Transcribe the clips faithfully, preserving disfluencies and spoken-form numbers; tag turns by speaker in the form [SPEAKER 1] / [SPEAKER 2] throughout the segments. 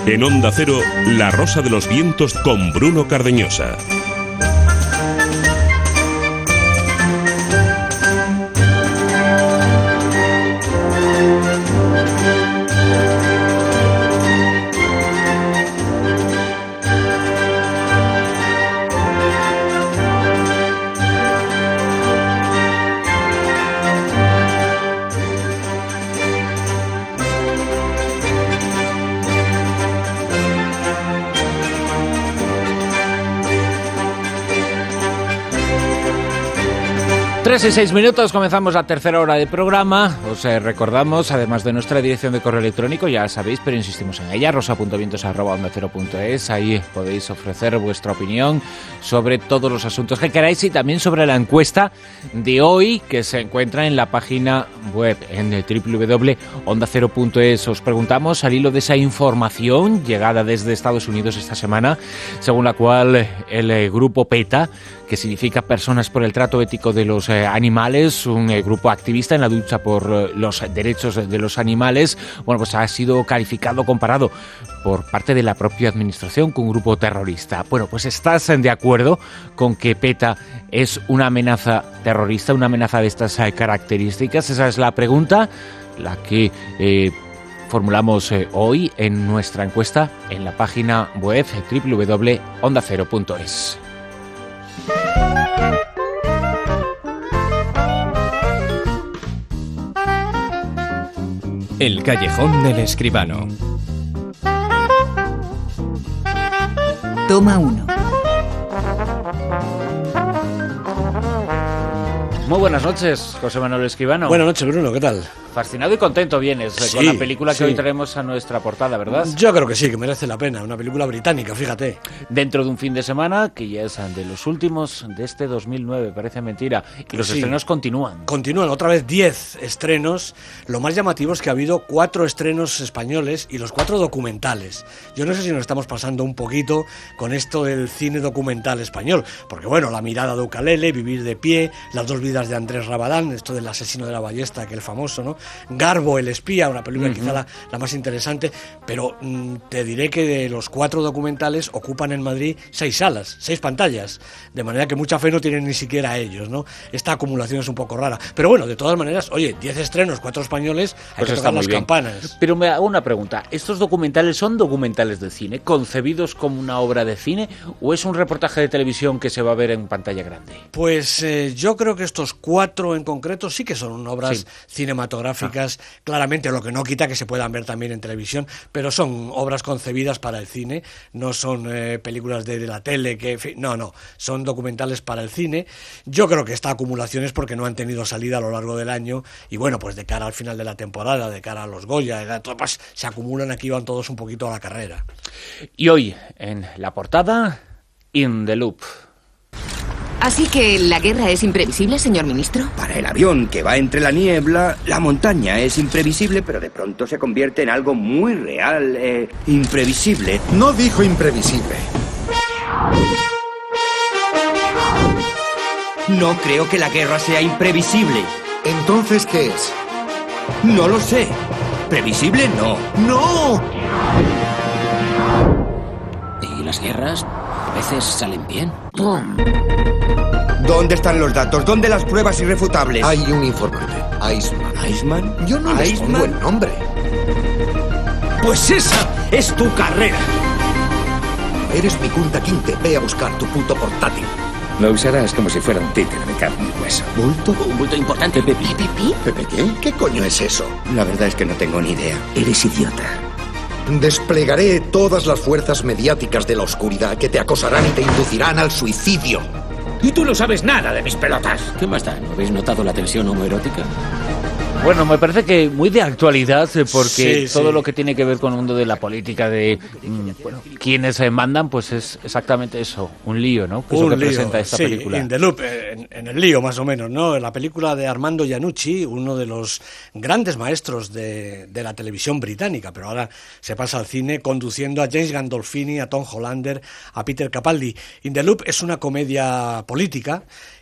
[SPEAKER 1] En Onda Cero, La Rosa de los Vientos con Bruno Cardeñosa.
[SPEAKER 2] Tres y seis minutos, comenzamos la tercera hora de programa. Os eh, recordamos, además de nuestra dirección de correo electrónico, ya sabéis, pero insistimos en ella, rosa punto vientos arroba onda cero punto es. Ahí podéis ofrecer vuestra opinión sobre todos los asuntos que queráis y también sobre la encuesta de hoy, que se encuentra en la página web, en el doble u doble u doble u punto onda cero punto es. Os preguntamos al hilo de esa información llegada desde Estados Unidos esta semana, según la cual el eh, grupo PETA, que significa Personas por el Trato Ético de los eh, Animales, un eh, grupo activista en la lucha por eh, los derechos de los animales, bueno, pues ha sido calificado, comparado por parte de la propia administración con un grupo terrorista. Bueno, pues ¿estás de acuerdo con que PETA es una amenaza terrorista, una amenaza de estas eh, características? Esa es la pregunta, la que eh, formulamos eh, hoy en nuestra encuesta en la página web doble u doble u doble u punto onda cero punto es.
[SPEAKER 3] El callejón del escribano.
[SPEAKER 4] Toma uno.
[SPEAKER 2] Muy buenas noches, José Manuel Escribano.
[SPEAKER 5] Buenas noches, Bruno, ¿qué tal?
[SPEAKER 2] Fascinado y contento vienes
[SPEAKER 5] Sí,
[SPEAKER 2] con la película que
[SPEAKER 5] sí.
[SPEAKER 2] hoy traemos a nuestra portada, ¿verdad?
[SPEAKER 5] Yo creo que sí, que merece la pena. Una película británica, fíjate.
[SPEAKER 2] Dentro de un fin de semana que ya es de los últimos de este dos mil nueve, parece mentira. Y los
[SPEAKER 5] Sí.
[SPEAKER 2] estrenos continúan.
[SPEAKER 5] Continúan otra vez diez estrenos. Lo más llamativo es que ha habido cuatro estrenos españoles y los cuatro documentales. Yo no sé si nos estamos pasando un poquito con esto del cine documental español. Porque bueno, La mirada de Ucalele, Vivir de pie, Las dos vidas de Andrés Rabadán, esto del asesino de la ballesta, que el famoso, ¿no? Garbo, el espía, una película uh-huh. quizá la, la más interesante. Pero mmm, te diré que de los cuatro documentales ocupan en Madrid seis salas, seis pantallas. De manera que mucha fe no tienen ni siquiera ellos, ¿no? Esta acumulación es un poco rara. Pero bueno, de todas maneras, oye, diez estrenos, cuatro españoles, hay
[SPEAKER 2] Pues
[SPEAKER 5] que tocar las
[SPEAKER 2] bien.
[SPEAKER 5] campanas.
[SPEAKER 2] Pero me hago una pregunta. ¿Estos documentales son documentales de cine, concebidos como una obra de cine, o es un reportaje de televisión que se va a ver en pantalla grande?
[SPEAKER 5] Pues eh, yo creo que estos cuatro en concreto sí que son obras sí. cinematográficas, ah. claramente, lo que no quita que se puedan ver también en televisión, pero son obras concebidas para el cine, no son eh, películas de, de la tele, que en fin, no, no, son documentales para el cine. Yo creo que esta acumulación es porque no han tenido salida a lo largo del año y bueno, pues de cara al final de la temporada, de cara a los Goya, de todo, pues, se acumulan aquí, van todos un poquito a la carrera.
[SPEAKER 2] Y hoy, en la portada, In the Loop.
[SPEAKER 4] ¿Así que la guerra es imprevisible, señor ministro?
[SPEAKER 6] Para el avión que va entre la niebla, la montaña es imprevisible, pero de pronto se convierte en algo muy real, eh, imprevisible.
[SPEAKER 7] No dijo imprevisible.
[SPEAKER 6] No creo que la guerra sea imprevisible.
[SPEAKER 7] ¿Entonces qué es?
[SPEAKER 6] No lo sé. ¿Previsible? No.
[SPEAKER 7] ¡No!
[SPEAKER 8] ¿Y las guerras a veces salen bien?
[SPEAKER 4] ¡Pum!
[SPEAKER 6] ¿Dónde están los datos? ¿Dónde las pruebas irrefutables?
[SPEAKER 7] Hay un informante, Iceman.
[SPEAKER 6] ¿Iceman?
[SPEAKER 7] Yo no les pongo el nombre.
[SPEAKER 6] Pues esa es tu carrera.
[SPEAKER 7] Eres mi Kunta Kinte. Ve a buscar tu puto portátil.
[SPEAKER 8] Lo usarás como si fuera un títere de carne y hueso.
[SPEAKER 7] ¿Bulto?
[SPEAKER 8] Un bulto importante, Pepe.
[SPEAKER 4] ¿Pepe?
[SPEAKER 7] ¿Pepe qué? ¿Qué coño es eso?
[SPEAKER 6] La verdad es que no tengo ni idea. Eres idiota.
[SPEAKER 7] Desplegaré todas las fuerzas mediáticas de la oscuridad que te acosarán y te inducirán al suicidio.
[SPEAKER 8] Y tú no sabes nada de mis pelotas. ¿Qué más da? ¿No habéis notado la tensión homoerótica?
[SPEAKER 2] Bueno, me parece que muy de actualidad, porque
[SPEAKER 5] sí,
[SPEAKER 2] todo
[SPEAKER 5] sí.
[SPEAKER 2] lo que tiene que ver con el mundo de la política, de mm, bueno, quienes eh, mandan, pues es exactamente eso, un lío, ¿no? Que es lo que
[SPEAKER 5] lío,
[SPEAKER 2] presenta esta
[SPEAKER 5] sí,
[SPEAKER 2] película.
[SPEAKER 5] In the Loop, en, en el lío más o menos, ¿no? La película de Armando Iannucci, uno de los grandes maestros de, de la televisión británica, pero ahora se pasa al cine conduciendo a James Gandolfini, a Tom Hollander, a Peter Capaldi. In the Loop es una comedia política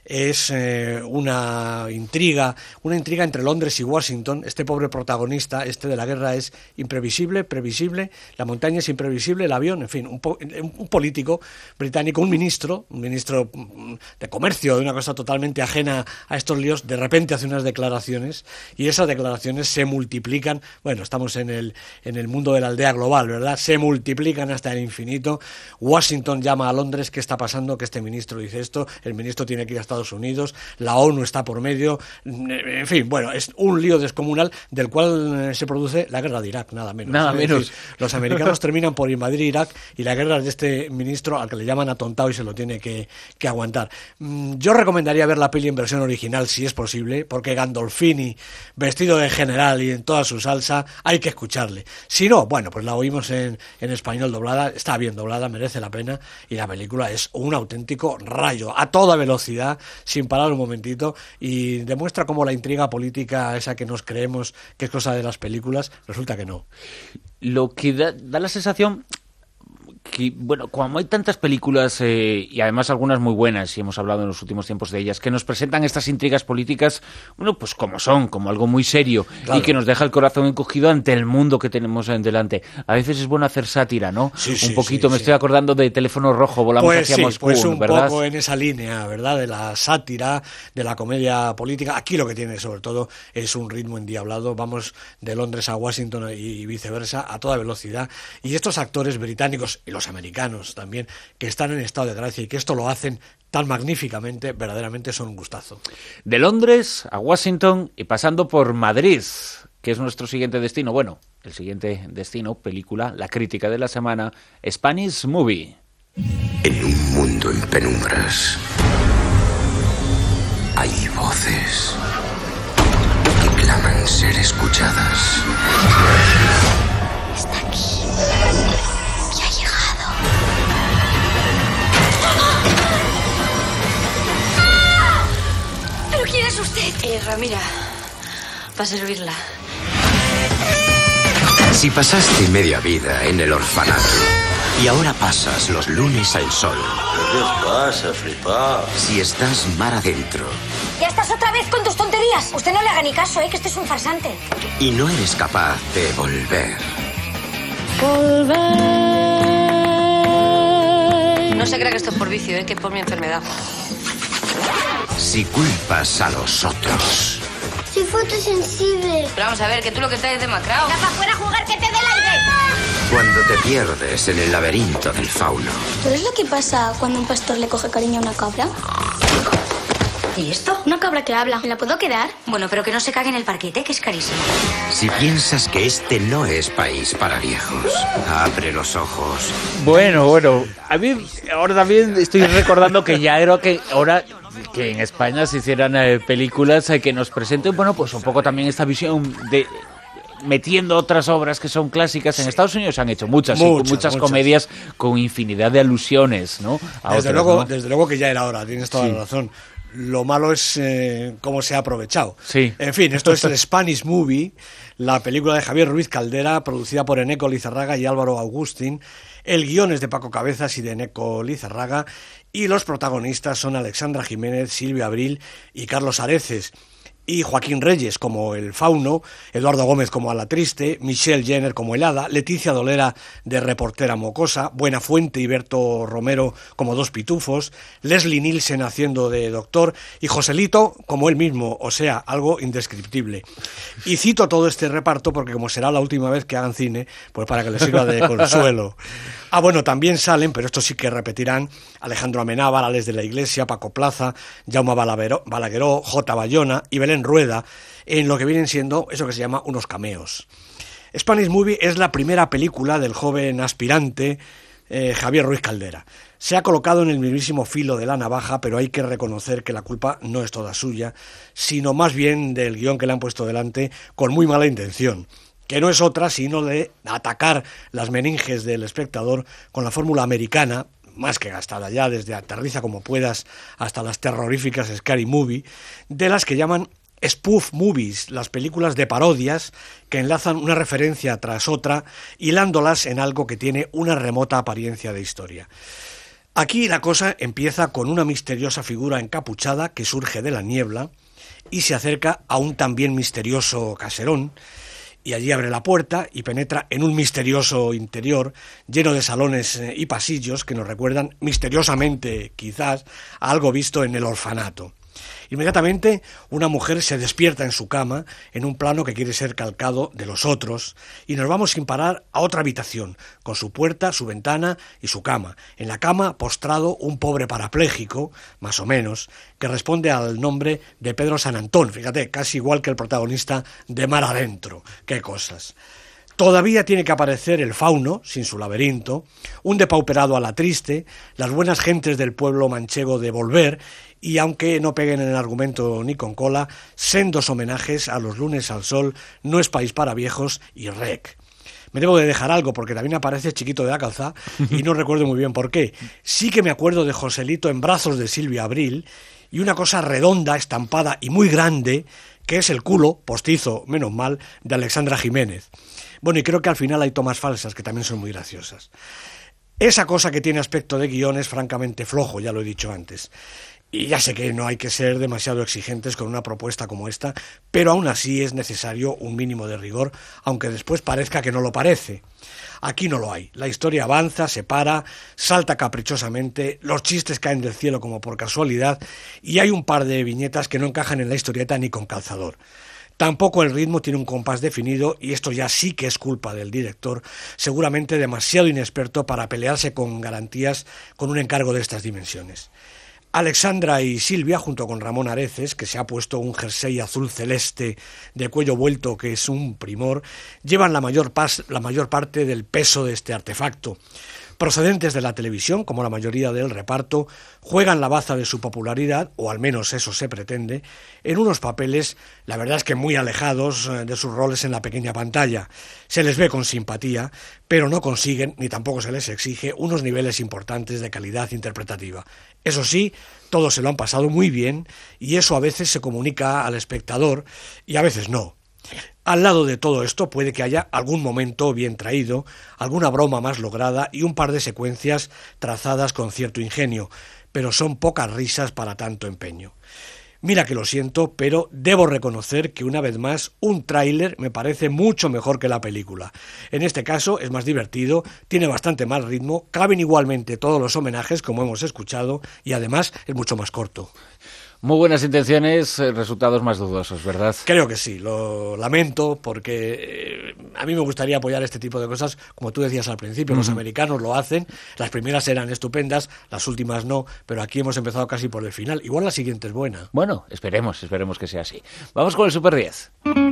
[SPEAKER 5] es eh, una intriga, una intriga entre Londres y Washington. Este pobre protagonista, este de la guerra, es imprevisible, previsible, la montaña es imprevisible, el avión, en fin, un, po un político británico, un ministro, un ministro de comercio, de una cosa totalmente ajena a estos líos, de repente hace unas declaraciones y esas declaraciones se multiplican. Bueno, estamos en el, en el mundo de la aldea global, ¿verdad? Se multiplican hasta el infinito. Washington llama a Londres, ¿qué está pasando? Que este ministro dice esto, el ministro tiene que ir a Estados Unidos, la ONU está por medio, en fin, bueno, es un lío descomunal del cual se produce la guerra de Irak, nada menos.
[SPEAKER 2] Nada
[SPEAKER 5] es
[SPEAKER 2] menos.
[SPEAKER 5] Decir, los americanos terminan por invadir Irak y la guerra es de este ministro al que le llaman atontado y se lo tiene que, que aguantar. Yo recomendaría ver la peli en versión original si es posible, porque Gandolfini, vestido de general y en toda su salsa, hay que escucharle. Si no, bueno, pues la oímos en, en español doblada, está bien doblada, merece la pena, y la película es un auténtico rayo, a toda velocidad, sin parar un momentito, y demuestra cómo la intriga política, esa que nos creemos que es cosa de las películas, resulta que no.
[SPEAKER 2] Lo que da, da la sensación que, bueno, como hay tantas películas eh, y además algunas muy buenas, y hemos hablado en los últimos tiempos de ellas, que nos presentan estas intrigas políticas, bueno, pues como son, como algo muy serio, claro, y que nos deja el corazón encogido ante el mundo que tenemos en delante. A veces es bueno hacer sátira, ¿no?
[SPEAKER 5] Sí,
[SPEAKER 2] un
[SPEAKER 5] sí,
[SPEAKER 2] poquito,
[SPEAKER 5] sí,
[SPEAKER 2] me
[SPEAKER 5] sí.
[SPEAKER 2] estoy acordando de Teléfono Rojo, Volamos
[SPEAKER 5] pues
[SPEAKER 2] hacia
[SPEAKER 5] sí,
[SPEAKER 2] Moscú,
[SPEAKER 5] pues un
[SPEAKER 2] ¿verdad?
[SPEAKER 5] poco en esa línea, ¿verdad? De la sátira, de la comedia política. Aquí lo que tiene sobre todo es un ritmo endiablado. Vamos de Londres a Washington y viceversa a toda velocidad. Y estos actores británicos y los americanos también, que están en estado de gracia y que esto lo hacen tan magníficamente, verdaderamente son un gustazo.
[SPEAKER 2] De Londres a Washington y pasando por Madrid, que es nuestro siguiente destino. Bueno, el siguiente destino, película, la crítica de la semana, Spanish Movie.
[SPEAKER 9] En un mundo en penumbras hay voces que claman ser escuchadas.
[SPEAKER 10] Está aquí. Y ha llegado. ¿Pero quién es usted?
[SPEAKER 11] Eh, Ramira, para servirla.
[SPEAKER 9] Si pasaste media vida en el orfanato y ahora pasas los lunes al sol.
[SPEAKER 12] ¿Qué pasa, flipado?
[SPEAKER 9] Si estás mar adentro.
[SPEAKER 10] Ya estás otra vez con tus tonterías. Usted no le haga ni caso, ¿eh? Que este es un farsante.
[SPEAKER 9] Y no eres capaz de volver.
[SPEAKER 11] Volver. No se crea que esto es por vicio, ¿eh? Que es por mi enfermedad.
[SPEAKER 9] Si culpas a los otros.
[SPEAKER 10] Soy fotosensible.
[SPEAKER 11] Pero vamos a ver, que tú lo que traes es demacrado.
[SPEAKER 10] ¡Venga, para afuera a jugar, que te dé el aire!
[SPEAKER 9] Cuando te pierdes en el laberinto del fauno.
[SPEAKER 10] ¿Sabes lo que pasa cuando un pastor le coge cariño a una cabra?
[SPEAKER 11] ¿Y esto?
[SPEAKER 10] Una cabra que habla. ¿Me la puedo quedar?
[SPEAKER 11] Bueno, pero que no se cague en el parquete, que es carísimo.
[SPEAKER 9] Si piensas que este no es país para viejos, abre los ojos.
[SPEAKER 2] Bueno, bueno, a mí ahora también estoy recordando que ya era que ahora que en España se hicieran eh, películas eh, que nos presenten, bueno, pues un poco también esta visión de metiendo otras obras que son clásicas. En Estados Unidos se han hecho muchas,
[SPEAKER 5] muchas,
[SPEAKER 2] muchas, muchas
[SPEAKER 5] muchas
[SPEAKER 2] comedias con infinidad de alusiones, ¿no? A
[SPEAKER 5] desde,
[SPEAKER 2] otras,
[SPEAKER 5] luego,
[SPEAKER 2] ¿no?
[SPEAKER 5] desde luego que ya era hora, tienes toda
[SPEAKER 2] Sí.
[SPEAKER 5] la razón. Lo malo es eh, cómo se ha aprovechado.
[SPEAKER 2] Sí.
[SPEAKER 5] En fin, esto es el Spanish Movie, la película de Javier Ruiz Caldera, producida por Eneco Lizarraga y Álvaro Agustín. El guión es de Paco Cabezas y de Eneco Lizarraga, y los protagonistas son Alexandra Jiménez, Silvia Abril y Carlos Areces. Y Joaquín Reyes como el fauno, Eduardo Gómez como Alatriste, Michelle Jenner como el hada, Leticia Dolera de reportera mocosa, Buenafuente y Berto Romero como dos pitufos, Leslie Nielsen haciendo de doctor y Joselito como él mismo, o sea, algo indescriptible. Y cito todo este reparto porque como será la última vez que hagan cine, pues para que les sirva de consuelo. Ah, bueno, también salen, pero esto sí que repetirán, Alejandro Amenábar, Alex de la Iglesia, Paco Plaza, Jaume Balagueró, J. Bayona y Belén Rueda, en lo que vienen siendo eso que se llama unos cameos. Spanish Movie es la primera película del joven aspirante eh, Javier Ruiz Caldera. Se ha colocado en el mismísimo filo de la navaja, pero hay que reconocer que la culpa no es toda suya, sino más bien del guión que le han puesto delante con muy mala intención, que no es otra sino de atacar las meninges del espectador con la fórmula americana, más que gastada ya, desde Aterriza como puedas hasta las terroríficas Scary Movie, de las que llaman spoof movies, las películas de parodias que enlazan una referencia tras otra, hilándolas en algo que tiene una remota apariencia de historia. Aquí la cosa empieza con una misteriosa figura encapuchada que surge de la niebla y se acerca a un también misterioso caserón, y allí abre la puerta y penetra en un misterioso interior lleno de salones y pasillos que nos recuerdan misteriosamente, quizás, a algo visto en el orfanato. Inmediatamente una mujer se despierta en su cama en un plano que quiere ser calcado de los otros, y nos vamos sin parar a otra habitación, con su puerta, su ventana y su cama. En la cama, postrado, un pobre parapléjico, más o menos, que responde al nombre de Pedro San Antón, fíjate, casi igual que el protagonista de Mar Adentro. ¡Qué cosas! Todavía tiene que aparecer el fauno, sin su laberinto, un depauperado a la triste, las buenas gentes del pueblo manchego de Volver, y aunque no peguen en el argumento ni con cola, sendos homenajes a Los lunes al sol, No es país para viejos y Rec. Me debo de dejar algo porque también aparece Chiquito de la Calzá y no recuerdo muy bien por qué. Sí que me acuerdo de Joselito en brazos de Silvia Abril y una cosa redonda, estampada y muy grande, que es el culo, postizo, menos mal, de Alexandra Jiménez. Bueno, y creo que al final hay tomas falsas que también son muy graciosas. Esa cosa que tiene aspecto de guión es francamente flojo, ya lo he dicho antes. Y ya sé que no hay que ser demasiado exigentes con una propuesta como esta, pero aún así es necesario un mínimo de rigor, aunque después parezca que no lo parece. Aquí no lo hay. La historia avanza, se para, salta caprichosamente, los chistes caen del cielo como por casualidad, y hay un par de viñetas que no encajan en la historieta ni con calzador. Tampoco el ritmo tiene un compás definido, y esto ya sí que es culpa del director, seguramente demasiado inexperto para pelearse con garantías con un encargo de estas dimensiones. Alexandra y Silvia, junto con Ramón Areces, que se ha puesto un jersey azul celeste de cuello vuelto que es un primor, llevan la mayor, pas, la mayor parte del peso de este artefacto. Procedentes de la televisión, como la mayoría del reparto, juegan la baza de su popularidad, o al menos eso se pretende, en unos papeles, la verdad es que muy alejados de sus roles en la pequeña pantalla. Se les ve con simpatía, pero no consiguen, ni tampoco se les exige, unos niveles importantes de calidad interpretativa. Eso sí, todos se lo han pasado muy bien, y eso a veces se comunica al espectador, y a veces no. Al lado de todo esto puede que haya algún momento bien traído, alguna broma más lograda y un par de secuencias trazadas con cierto ingenio, pero son pocas risas para tanto empeño. Mira que lo siento, pero debo reconocer que una vez más un tráiler me parece mucho mejor que la película. En este caso es más divertido, tiene bastante más ritmo, caben igualmente todos los homenajes como hemos escuchado y además es mucho más corto.
[SPEAKER 2] Muy buenas intenciones, resultados más dudosos, ¿verdad?
[SPEAKER 5] Creo que sí, lo lamento porque eh, a mí me gustaría apoyar este tipo de cosas, como tú decías al principio, uh-huh. Los americanos lo hacen, las primeras eran estupendas, las últimas no, pero aquí hemos empezado casi por el final, igual la siguiente es buena.
[SPEAKER 2] Bueno, esperemos, esperemos que sea así. Vamos con el Super diez.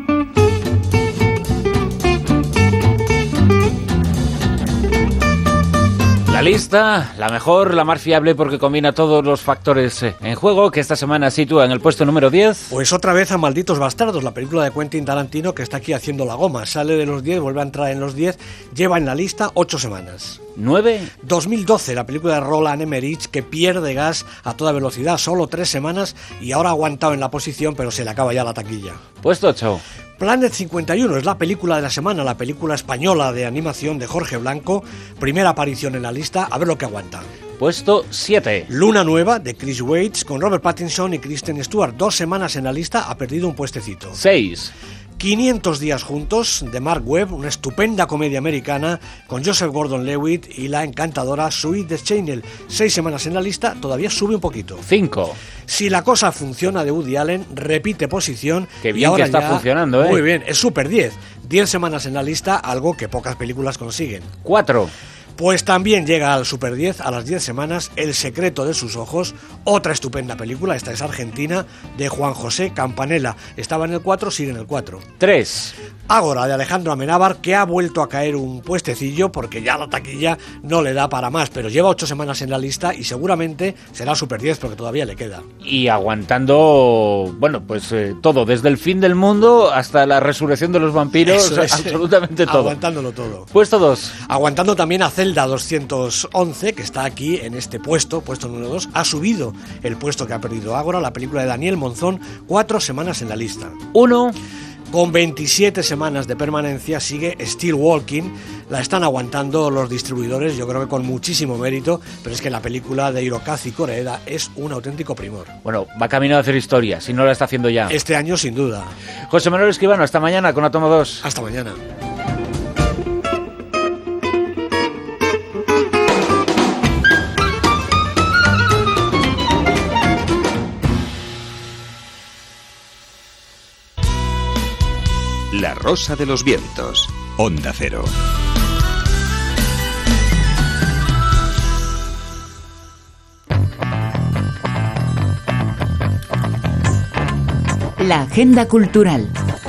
[SPEAKER 2] La lista, la mejor, la más fiable porque combina todos los factores en juego, que esta semana sitúa en el puesto número diez.
[SPEAKER 5] Pues otra vez a Malditos Bastardos, la película de Quentin Tarantino que está aquí haciendo la goma. Sale de los diez, vuelve a entrar en los diez, lleva en la lista ocho semanas.
[SPEAKER 2] ¿nueve?
[SPEAKER 5] dos mil doce, la película de Roland Emmerich que pierde gas a toda velocidad, solo tres semanas y ahora ha aguantado en la posición, pero se le acaba ya la taquilla.
[SPEAKER 2] Puesto ocho.
[SPEAKER 5] Planet cincuenta y uno es la película de la semana, la película española de animación de Jorge Blanco, primera aparición en la lista, a ver lo que aguanta.
[SPEAKER 2] Puesto siete.
[SPEAKER 5] Luna Nueva, de Chris Weitz, con Robert Pattinson y Kristen Stewart, dos semanas en la lista, ha perdido un puestecito.
[SPEAKER 2] seis.
[SPEAKER 5] quinientos días juntos, de Mark Webb, una estupenda comedia americana con Joseph Gordon-Levitt y la encantadora Zoe Deschanel. Seis semanas en la lista, todavía sube un poquito.
[SPEAKER 2] cinco.
[SPEAKER 5] Si la cosa funciona, de Woody Allen, repite posición.
[SPEAKER 2] Qué bien
[SPEAKER 5] y ahora
[SPEAKER 2] que está
[SPEAKER 5] ya,
[SPEAKER 2] funcionando, ¿eh?
[SPEAKER 5] Muy bien, es Super diez. diez semanas en la lista, algo que pocas películas consiguen.
[SPEAKER 2] cuatro.
[SPEAKER 5] Pues también llega al Super diez a las diez semanas El secreto de sus ojos, otra estupenda película, esta es argentina, de Juan José Campanella. Estaba en el cuatro, sigue en el cuatro.
[SPEAKER 2] tres.
[SPEAKER 5] Ágora, de Alejandro Amenábar, que ha vuelto a caer un puestecillo porque ya la taquilla no le da para más, pero lleva ocho semanas en la lista y seguramente será Super diez porque todavía le queda.
[SPEAKER 2] Y aguantando, bueno, pues eh, todo, desde el fin del mundo hasta la resurrección de los vampiros,
[SPEAKER 5] Eso es,
[SPEAKER 2] absolutamente todo.
[SPEAKER 5] Aguantándolo todo.
[SPEAKER 2] Puesto dos.
[SPEAKER 5] Aguantando también a Zelda doscientos once, que está aquí en este puesto, puesto número dos, ha subido el puesto que ha perdido Ágora, la película de Daniel Monzón, cuatro semanas en la lista.
[SPEAKER 2] uno.
[SPEAKER 5] Con veintisiete semanas de permanencia sigue Still Walking. La están aguantando los distribuidores, yo creo que con muchísimo mérito, pero es que la película de Hirokazu Koreeda es un auténtico primor.
[SPEAKER 2] Bueno, va camino a hacer historia, si no la está haciendo ya.
[SPEAKER 5] Este año sin duda.
[SPEAKER 2] José Manuel Escribano, hasta mañana con Átomo dos.
[SPEAKER 5] Hasta mañana.
[SPEAKER 1] La Rosa de los Vientos, Onda Cero.
[SPEAKER 13] La agenda cultural.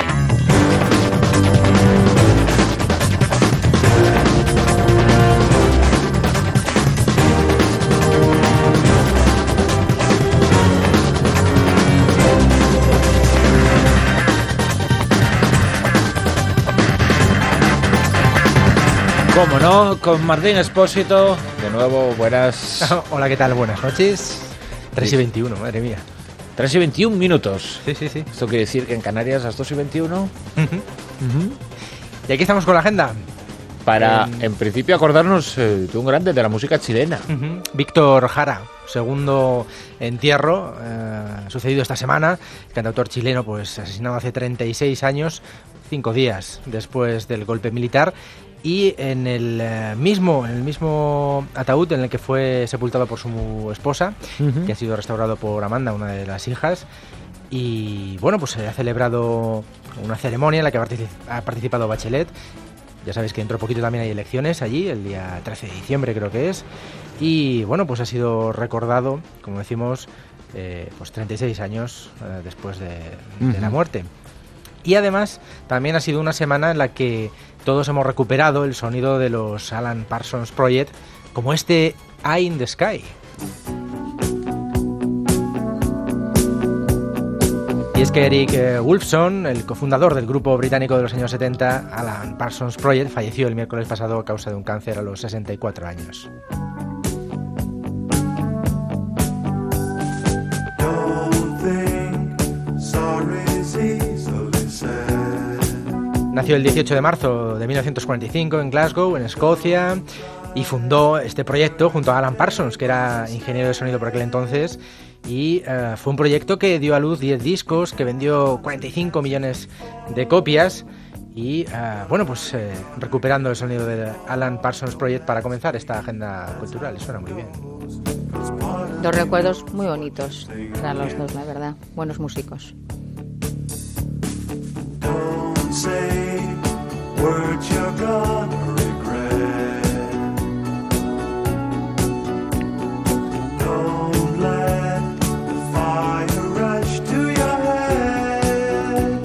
[SPEAKER 2] Cómo no, con Martín Expósito. De nuevo, buenas.
[SPEAKER 14] Hola, ¿qué tal? Buenas noches. tres y veintiuno, madre mía.
[SPEAKER 2] tres y veintiún minutos.
[SPEAKER 14] Sí, sí, sí.
[SPEAKER 2] Esto quiere decir que en Canarias a las dos y veintiuno.
[SPEAKER 14] Uh-huh. Uh-huh. Y aquí estamos con la agenda.
[SPEAKER 2] Para, eh, en principio, acordarnos eh, de un grande de la música chilena.
[SPEAKER 14] Uh-huh. Víctor Jara, segundo entierro, eh, sucedido esta semana. El cantautor chileno, pues asesinado hace treinta y seis años, cinco días después del golpe militar. Y en el mismo en el mismo ataúd en el que fue sepultado por su esposa, uh-huh. que ha sido restaurado por Amanda, una de las hijas. Y bueno, pues se ha celebrado una ceremonia en la que ha participado Bachelet. Ya sabéis que dentro de poquito también hay elecciones allí, el día trece de diciembre creo que es. Y bueno, pues ha sido recordado, como decimos, eh, pues treinta y seis años eh, después de, uh-huh. de la muerte. Y además también ha sido una semana en la que todos hemos recuperado el sonido de los Alan Parsons Project, como este Eye in the Sky. Y es que Eric eh, Woolfson, el cofundador del grupo británico de los años setenta, Alan Parsons Project, falleció el miércoles pasado a causa de un cáncer a los sesenta y cuatro años. Nació el dieciocho de marzo de mil novecientos cuarenta y cinco en Glasgow, en Escocia, y fundó este proyecto junto a Alan Parsons, que era ingeniero de sonido por aquel entonces, y uh, fue un proyecto que dio a luz diez discos, que vendió cuarenta y cinco millones de copias, y uh, bueno, pues eh, recuperando el sonido de Alan Parsons Project para comenzar esta agenda cultural. Suena muy bien.
[SPEAKER 15] Dos recuerdos muy bonitos para los dos, la verdad. Buenos músicos.
[SPEAKER 16] Say words you're gonna regret. Don't let the fire rush to your head.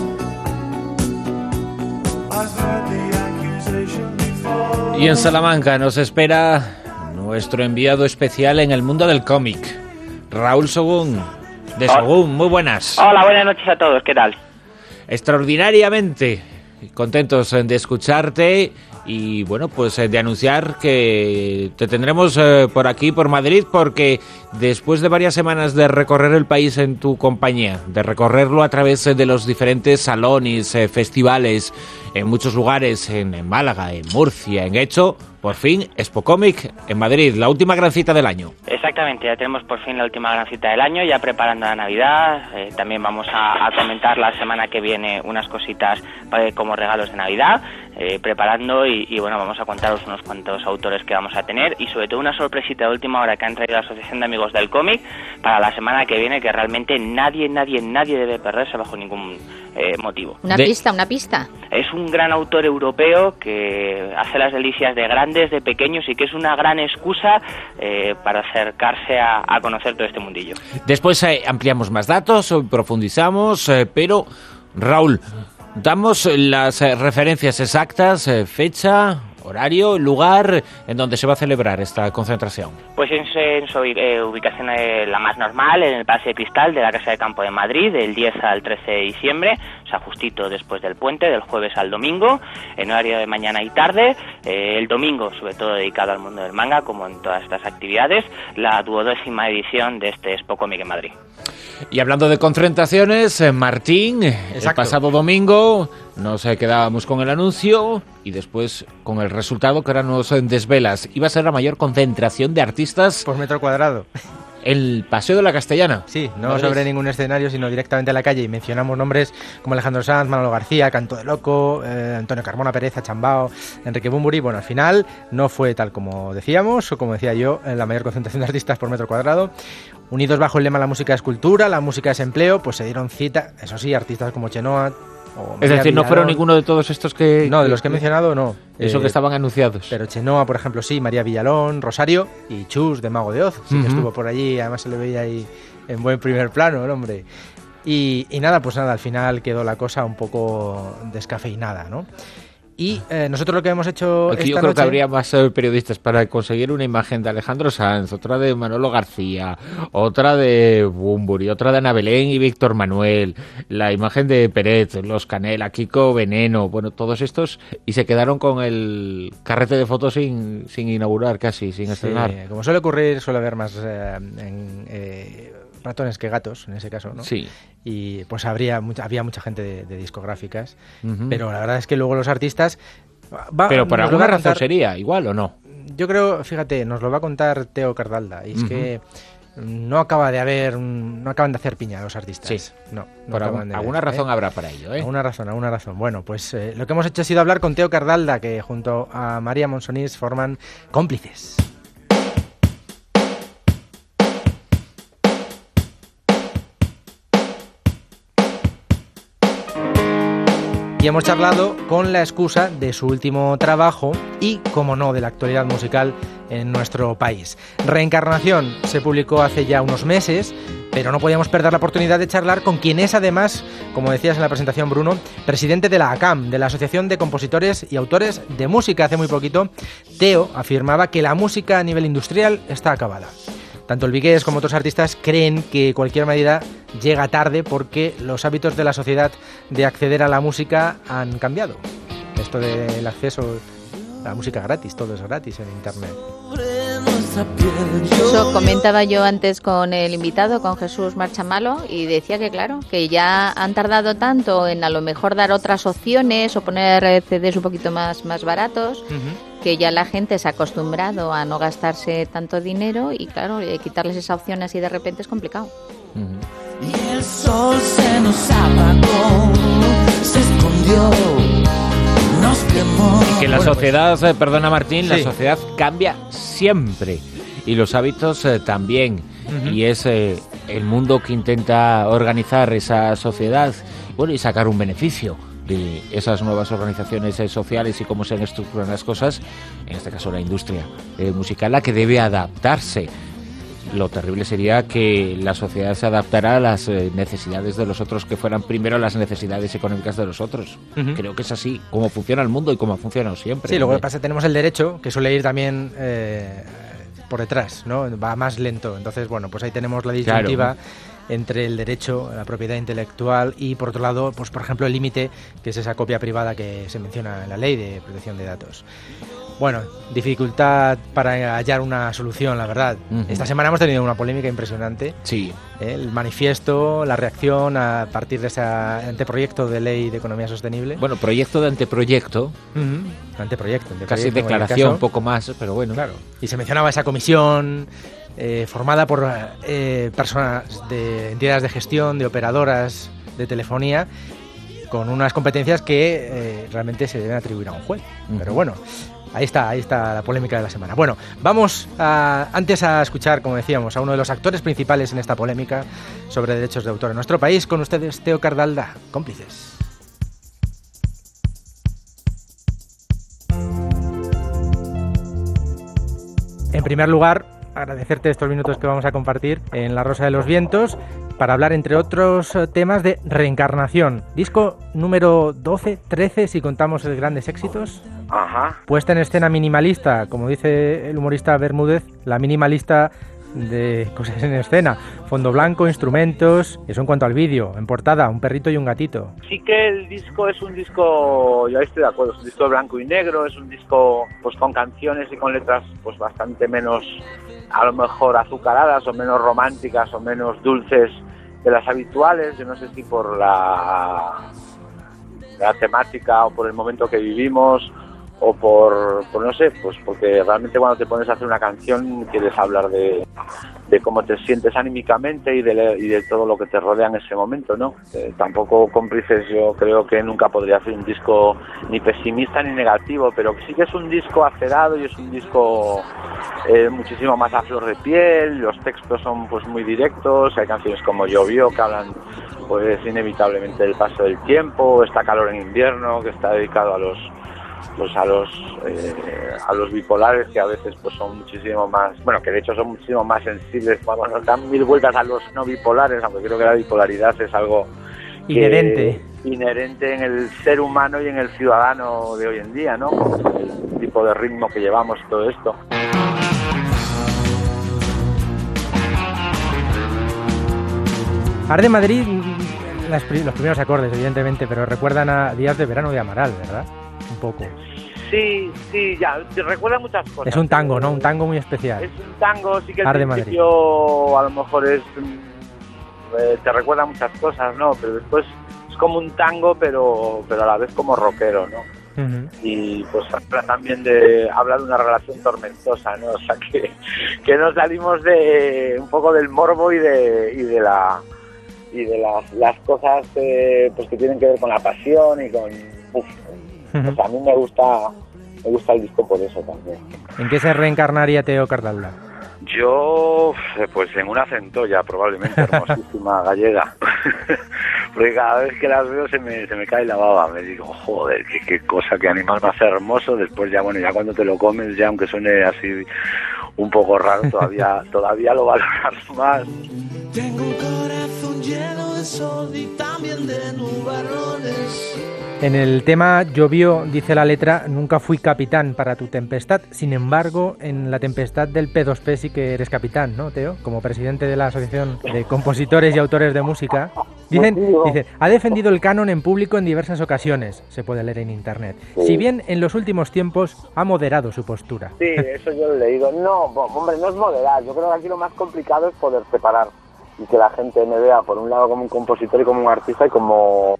[SPEAKER 16] I've heard the accusation before.
[SPEAKER 2] Y en Salamanca nos espera nuestro enviado especial en el mundo del cómic, Raúl Sogún, de Sogún. Muy buenas.
[SPEAKER 17] Hola, buenas noches a todos. ¿Qué tal?
[SPEAKER 2] Extraordinariamente contentos de escucharte y bueno, pues de anunciar que te tendremos eh, por aquí, por Madrid, porque después de varias semanas de recorrer el país en tu compañía, de recorrerlo a través de los diferentes salones, eh, festivales, en muchos lugares, en, en Málaga, en Murcia, en Guecho, por fin, Expo Cómic en Madrid, la última gran cita del año.
[SPEAKER 17] Exactamente, ya tenemos por fin la última gran cita del año, ya preparando la Navidad. Eh, también vamos a, a comentar la semana que viene unas cositas eh, como regalos de Navidad, eh, preparando y, y bueno, vamos a contaros unos cuantos autores que vamos a tener y sobre todo una sorpresita de última hora que han traído la Asociación de Amigos del Cómic para la semana que viene, que realmente nadie, nadie, nadie debe perderse bajo ningún eh, motivo.
[SPEAKER 15] Una de... pista, una pista.
[SPEAKER 17] Es un gran autor europeo que hace las delicias de grandes, de pequeños y que es una gran excusa eh, para acercarse a, a conocer todo este mundillo.
[SPEAKER 2] Después eh, ampliamos más datos, profundizamos, eh, pero Raúl, damos las eh, referencias exactas, eh, fecha, horario, lugar en donde se va a celebrar esta concentración.
[SPEAKER 17] Pues en, en su eh, ubicación eh, la más normal, en el Palacio de Cristal de la Casa de Campo de Madrid, del diez al trece de diciembre, o sea, justito después del puente, del jueves al domingo, en horario de mañana y tarde. Eh, el domingo, sobre todo dedicado al mundo del manga, como en todas estas actividades, la duodécima edición de este Expo Cómic en Madrid.
[SPEAKER 2] Y hablando de concentraciones, eh, Martín,
[SPEAKER 14] Exacto.
[SPEAKER 2] el pasado domingo nos eh, quedábamos con el anuncio y después con el resultado que ahora nos eh, desvelas. Iba a ser la mayor concentración de artistas
[SPEAKER 14] por metro cuadrado.
[SPEAKER 2] El Paseo de la Castellana.
[SPEAKER 14] Sí, no
[SPEAKER 2] ¿Vale?
[SPEAKER 14] sobre ningún escenario, sino directamente a la calle. Y mencionamos nombres como Alejandro Sanz, Manolo García, Canto de Loco, eh, Antonio Carmona Pérez, Chambao, Enrique Bunbury. Bueno, al final no fue tal como decíamos, o como decía yo, la mayor concentración de artistas por metro cuadrado. Unidos bajo el lema La música es cultura, la música es empleo, pues se dieron cita, eso sí, artistas como Chenoa. O
[SPEAKER 2] Es decir, no fueron ninguno de todos estos que...
[SPEAKER 14] No, de los que he mencionado, no.
[SPEAKER 2] Eso
[SPEAKER 14] Eh,
[SPEAKER 2] que estaban anunciados.
[SPEAKER 14] Pero Chenoa, por ejemplo, sí, María Villalón, Rosario y Chus de Mago de Oz, sí que
[SPEAKER 2] Ujú.
[SPEAKER 14] estuvo por allí, además se le veía ahí en buen primer plano, el hombre. Y, y nada, pues nada, al final quedó la cosa un poco descafeinada, ¿no? Y eh, nosotros lo que hemos hecho
[SPEAKER 2] Aquí
[SPEAKER 14] esta
[SPEAKER 2] yo creo
[SPEAKER 14] noche...
[SPEAKER 2] que habría más eh, periodistas para conseguir una imagen de Alejandro Sanz, otra de Manolo García, otra de Bunbury, otra de Ana Belén y Víctor Manuel, la imagen de Pérez, Los Canela, Kiko Veneno, bueno, todos estos, y se quedaron con el carrete de fotos sin, sin inaugurar casi, sin estrenar.
[SPEAKER 14] Sí, como suele ocurrir, suele haber más eh, en, eh, ratones que gatos, en ese caso, ¿no?
[SPEAKER 2] Sí.
[SPEAKER 14] Y pues habría mucha, había mucha gente de, de discográficas,
[SPEAKER 2] Ujú.
[SPEAKER 14] pero la verdad es que luego los artistas... va-
[SPEAKER 2] Pero por
[SPEAKER 14] nos lo
[SPEAKER 2] alguna
[SPEAKER 14] va a
[SPEAKER 2] razón
[SPEAKER 14] contar-
[SPEAKER 2] sería igual o no.
[SPEAKER 14] Yo creo, fíjate, nos lo va a contar Teo Cardalda, y es
[SPEAKER 2] Ujú.
[SPEAKER 14] que no acaba de haber, un- no acaban de hacer piña los artistas.
[SPEAKER 2] Sí.
[SPEAKER 14] No, no
[SPEAKER 2] Por
[SPEAKER 14] acaban
[SPEAKER 2] algún-
[SPEAKER 14] de-
[SPEAKER 2] alguna razón
[SPEAKER 14] ¿eh?
[SPEAKER 2] habrá para ello, ¿eh?
[SPEAKER 14] Alguna razón, alguna razón. Bueno, pues eh, lo que hemos hecho ha sido hablar con Teo Cardalda, que junto a María Monsonís forman Cómplices. Y hemos charlado con la excusa de su último trabajo y, como no, de la actualidad musical en nuestro país. Reencarnación se publicó hace ya unos meses, pero no podíamos perder la oportunidad de charlar con quien es además, como decías en la presentación, Bruno, presidente de la A C A M, de la Asociación de Compositores y Autores de Música. Hace muy poquito, Teo afirmaba que la música a nivel industrial está acabada. Tanto el Vigués como otros artistas creen que cualquier medida llega tarde porque los hábitos de la sociedad de acceder a la música han cambiado. Esto del acceso a la música gratis, todo es gratis en Internet.
[SPEAKER 15] Eso comentaba yo antes con el invitado, con Jesús Marchamalo, y decía que claro, que ya han tardado tanto en a lo mejor dar otras opciones o poner eh, C Ds un poquito más, más baratos, uh-huh. que ya la gente se ha acostumbrado a no gastarse tanto dinero y claro, eh, quitarles esa opción así de repente es complicado.
[SPEAKER 16] Uh-huh. Y el sol se nos apagó, se escondió.
[SPEAKER 2] Y que la
[SPEAKER 14] Bueno,
[SPEAKER 2] sociedad, eh, perdona Martín,
[SPEAKER 14] sí.
[SPEAKER 2] la sociedad cambia siempre y los hábitos eh, también.
[SPEAKER 14] Ujú.
[SPEAKER 2] Y es eh, el mundo que intenta organizar esa sociedad, bueno, y sacar un beneficio de esas nuevas organizaciones eh, sociales y cómo se estructuran las cosas, en este caso la industria eh, musical, la que debe adaptarse. Lo terrible sería que la sociedad se adaptara a las eh, necesidades de los otros, que fueran primero las necesidades económicas de los otros.
[SPEAKER 14] Ujú.
[SPEAKER 2] Creo que es así, como funciona el mundo y como ha funcionado siempre.
[SPEAKER 14] Sí, luego
[SPEAKER 2] ¿no?
[SPEAKER 14] lo que pasa es que tenemos el derecho, que suele ir también eh, por detrás, ¿no? Va más lento. Entonces, bueno, pues ahí tenemos la disyuntiva
[SPEAKER 2] Claro.
[SPEAKER 14] entre el derecho a la propiedad intelectual y, por otro lado, pues por ejemplo, el límite, que es esa copia privada que se menciona en la Ley de Protección de Datos. Bueno, dificultad para hallar una solución, la verdad.
[SPEAKER 2] Uh-huh.
[SPEAKER 14] Esta semana hemos tenido una polémica impresionante.
[SPEAKER 2] Sí.
[SPEAKER 14] ¿eh? El manifiesto, la reacción a partir de ese anteproyecto de ley de economía sostenible.
[SPEAKER 2] Bueno, proyecto de anteproyecto.
[SPEAKER 14] Uh-huh. Anteproyecto, anteproyecto.
[SPEAKER 2] Casi
[SPEAKER 14] en cualquier
[SPEAKER 2] declaración,
[SPEAKER 14] caso.
[SPEAKER 2] un poco más, pero bueno.
[SPEAKER 14] Claro. Y se mencionaba esa comisión eh, formada por eh, personas de entidades de gestión, de operadoras de telefonía, con unas competencias que eh, realmente se deben atribuir a un juez. Uh-huh. Pero bueno, ahí está, ahí está la polémica de la semana. Bueno, vamos a, antes a escuchar, como decíamos, a uno de los actores principales en esta polémica sobre derechos de autor en nuestro país. Con ustedes, Teo Cardalda, Cómplices. En primer lugar, agradecerte estos minutos que vamos a compartir en La Rosa de los Vientos para hablar, entre otros temas, de Reencarnación. Disco número doce, trece, si contamos los grandes éxitos.
[SPEAKER 13] Ajá.
[SPEAKER 14] Puesta en escena minimalista, como dice el humorista Bermúdez, la minimalista de cosas en escena. Fondo blanco, instrumentos, eso en cuanto al vídeo. En portada, un perrito y un gatito.
[SPEAKER 13] Sí que el disco es un disco, yo ahí estoy de acuerdo, es un disco blanco y negro, es un disco pues con canciones y con letras pues bastante menos, a lo mejor azucaradas o menos románticas o menos dulces de las habituales. Yo no sé si por la, la temática o por el momento que vivimos o por, por no sé, pues porque realmente cuando te pones a hacer una canción quieres hablar de, de cómo te sientes anímicamente y de, y de todo lo que te rodea en ese momento, ¿no? Eh, tampoco Cómplices yo creo que nunca podría ser un disco ni pesimista ni negativo, pero sí que es un disco acerado y es un disco eh, muchísimo más a flor de piel. Los textos son pues muy directos, hay canciones como Llovió que hablan pues inevitablemente del paso del tiempo, Está calor en invierno que está dedicado a los pues a los eh, a los bipolares, que a veces pues son muchísimo más, bueno, que de hecho son muchísimo más sensibles cuando nos dan mil vueltas a los no bipolares, aunque creo que la bipolaridad es algo que,
[SPEAKER 14] inherente
[SPEAKER 13] inherente en el ser humano y en el ciudadano de hoy en día, ¿no? El tipo de ritmo que llevamos y todo esto.
[SPEAKER 14] Arde Madrid, las, los primeros acordes evidentemente, pero recuerdan a Días de Verano de Amaral, ¿verdad? Un poco.
[SPEAKER 13] Sí, sí, ya, te recuerda muchas cosas.
[SPEAKER 14] Es un tango, ¿no? Un tango muy especial.
[SPEAKER 13] Es un tango, sí que al
[SPEAKER 14] Arde
[SPEAKER 13] principio
[SPEAKER 14] Madrid.
[SPEAKER 13] a lo mejor es eh, te recuerda muchas cosas, ¿no? Pero después es como un tango, pero pero a la vez como rockero, ¿no? Uh-huh. Y pues habla también de habla de una relación tormentosa, ¿no? O sea que que nos salimos de un poco del morbo y de y de la y de las, las cosas eh, pues que tienen que ver con la pasión y con uf, uh-huh. Pues a mí me gusta me gusta el disco por eso también.
[SPEAKER 14] ¿En qué se reencarnaría Teo Cardalda?
[SPEAKER 13] Yo, pues en una centolla probablemente hermosísima gallega. Porque cada vez que las veo se me, se me cae la baba. Me digo, joder, qué, qué cosa, qué animal más hermoso. Después ya, bueno, ya cuando te lo comes, ya aunque suene así un poco raro, todavía, todavía lo valoras más.
[SPEAKER 16] Tengo un corazón lleno de sol y también de nubarrones.
[SPEAKER 14] En el tema Llovió, dice la letra, nunca fui capitán para tu tempestad. Sin embargo, en la tempestad del P dos P sí que eres capitán, ¿no, Teo? Como presidente de la Asociación de Compositores y Autores de Música. Dicen, dice, ha defendido el canon en público en diversas ocasiones, se puede leer en internet. Si bien en los últimos tiempos ha moderado su postura.
[SPEAKER 13] Sí, eso yo lo he leído. No, hombre, no es moderar. Yo creo que aquí lo más complicado es poder separar y que la gente me vea por un lado como un compositor y como un artista y como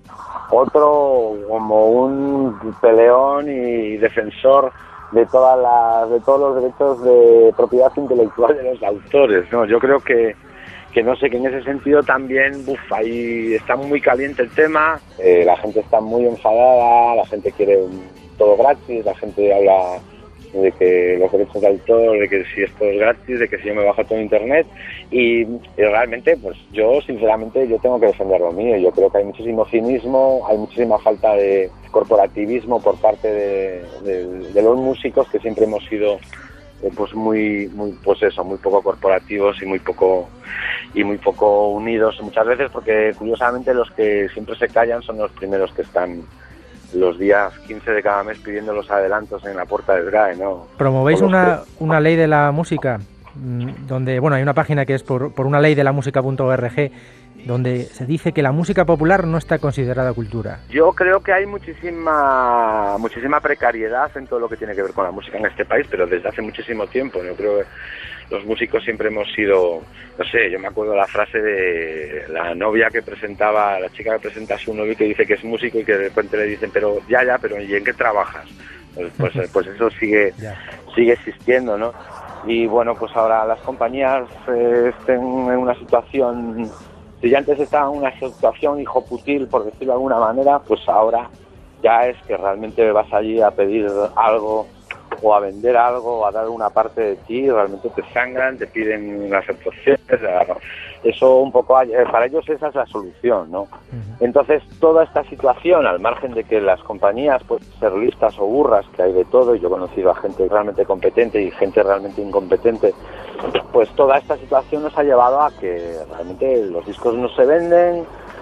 [SPEAKER 13] otro, como un peleón y defensor de todas las, de todos los derechos de propiedad intelectual de los autores, ¿no? Yo creo que que no sé, que en ese sentido también, uf, ahí está muy caliente el tema, eh, la gente está muy enfadada, la gente quiere todo gratis, la gente habla de que los derechos de autor, de que si esto es gratis, de que si yo me bajo todo internet y, y realmente pues yo sinceramente yo tengo que defender lo mío. Yo creo que hay muchísimo cinismo, hay muchísima falta de corporativismo por parte de, de, de los músicos, que siempre hemos sido eh, pues muy muy pues eso, muy poco corporativos y muy poco y muy poco unidos muchas veces, porque curiosamente los que siempre se callan son los primeros que están los días quince de cada mes pidiendo los adelantos en la puerta del S G A E, ¿no?
[SPEAKER 14] ¿Promovéis una, una ley de la música? Donde, bueno, hay una página que es por, por una ley de la música punto org, donde se dice que la música popular no está considerada cultura.
[SPEAKER 13] Yo creo que hay muchísima muchísima precariedad en todo lo que tiene que ver con la música en este país, pero desde hace muchísimo tiempo. Yo creo que los músicos siempre hemos sido, no sé, yo me acuerdo la frase de la novia que presentaba, la chica que presenta a su novio y que dice que es músico y que de repente le dicen, pero ya, ya, pero ¿y en qué trabajas? Pues, pues, pues eso sigue, sigue existiendo, ¿no? Y bueno, pues ahora las compañías eh, estén en una situación, si ya antes estaban en una situación hijoputil, por decirlo de alguna manera, pues ahora ya es que realmente vas allí a pedir algo o a vender algo o a dar una parte de ti, realmente te sangran, te piden unas actuaciones, eso un poco, para ellos esa es la solución, ¿no? Entonces toda esta situación, al margen de que las compañías pueden ser listas o burras, que hay de todo, y yo he conocido a gente realmente competente y gente realmente incompetente, pues toda esta situación nos ha llevado a que realmente los discos no se venden,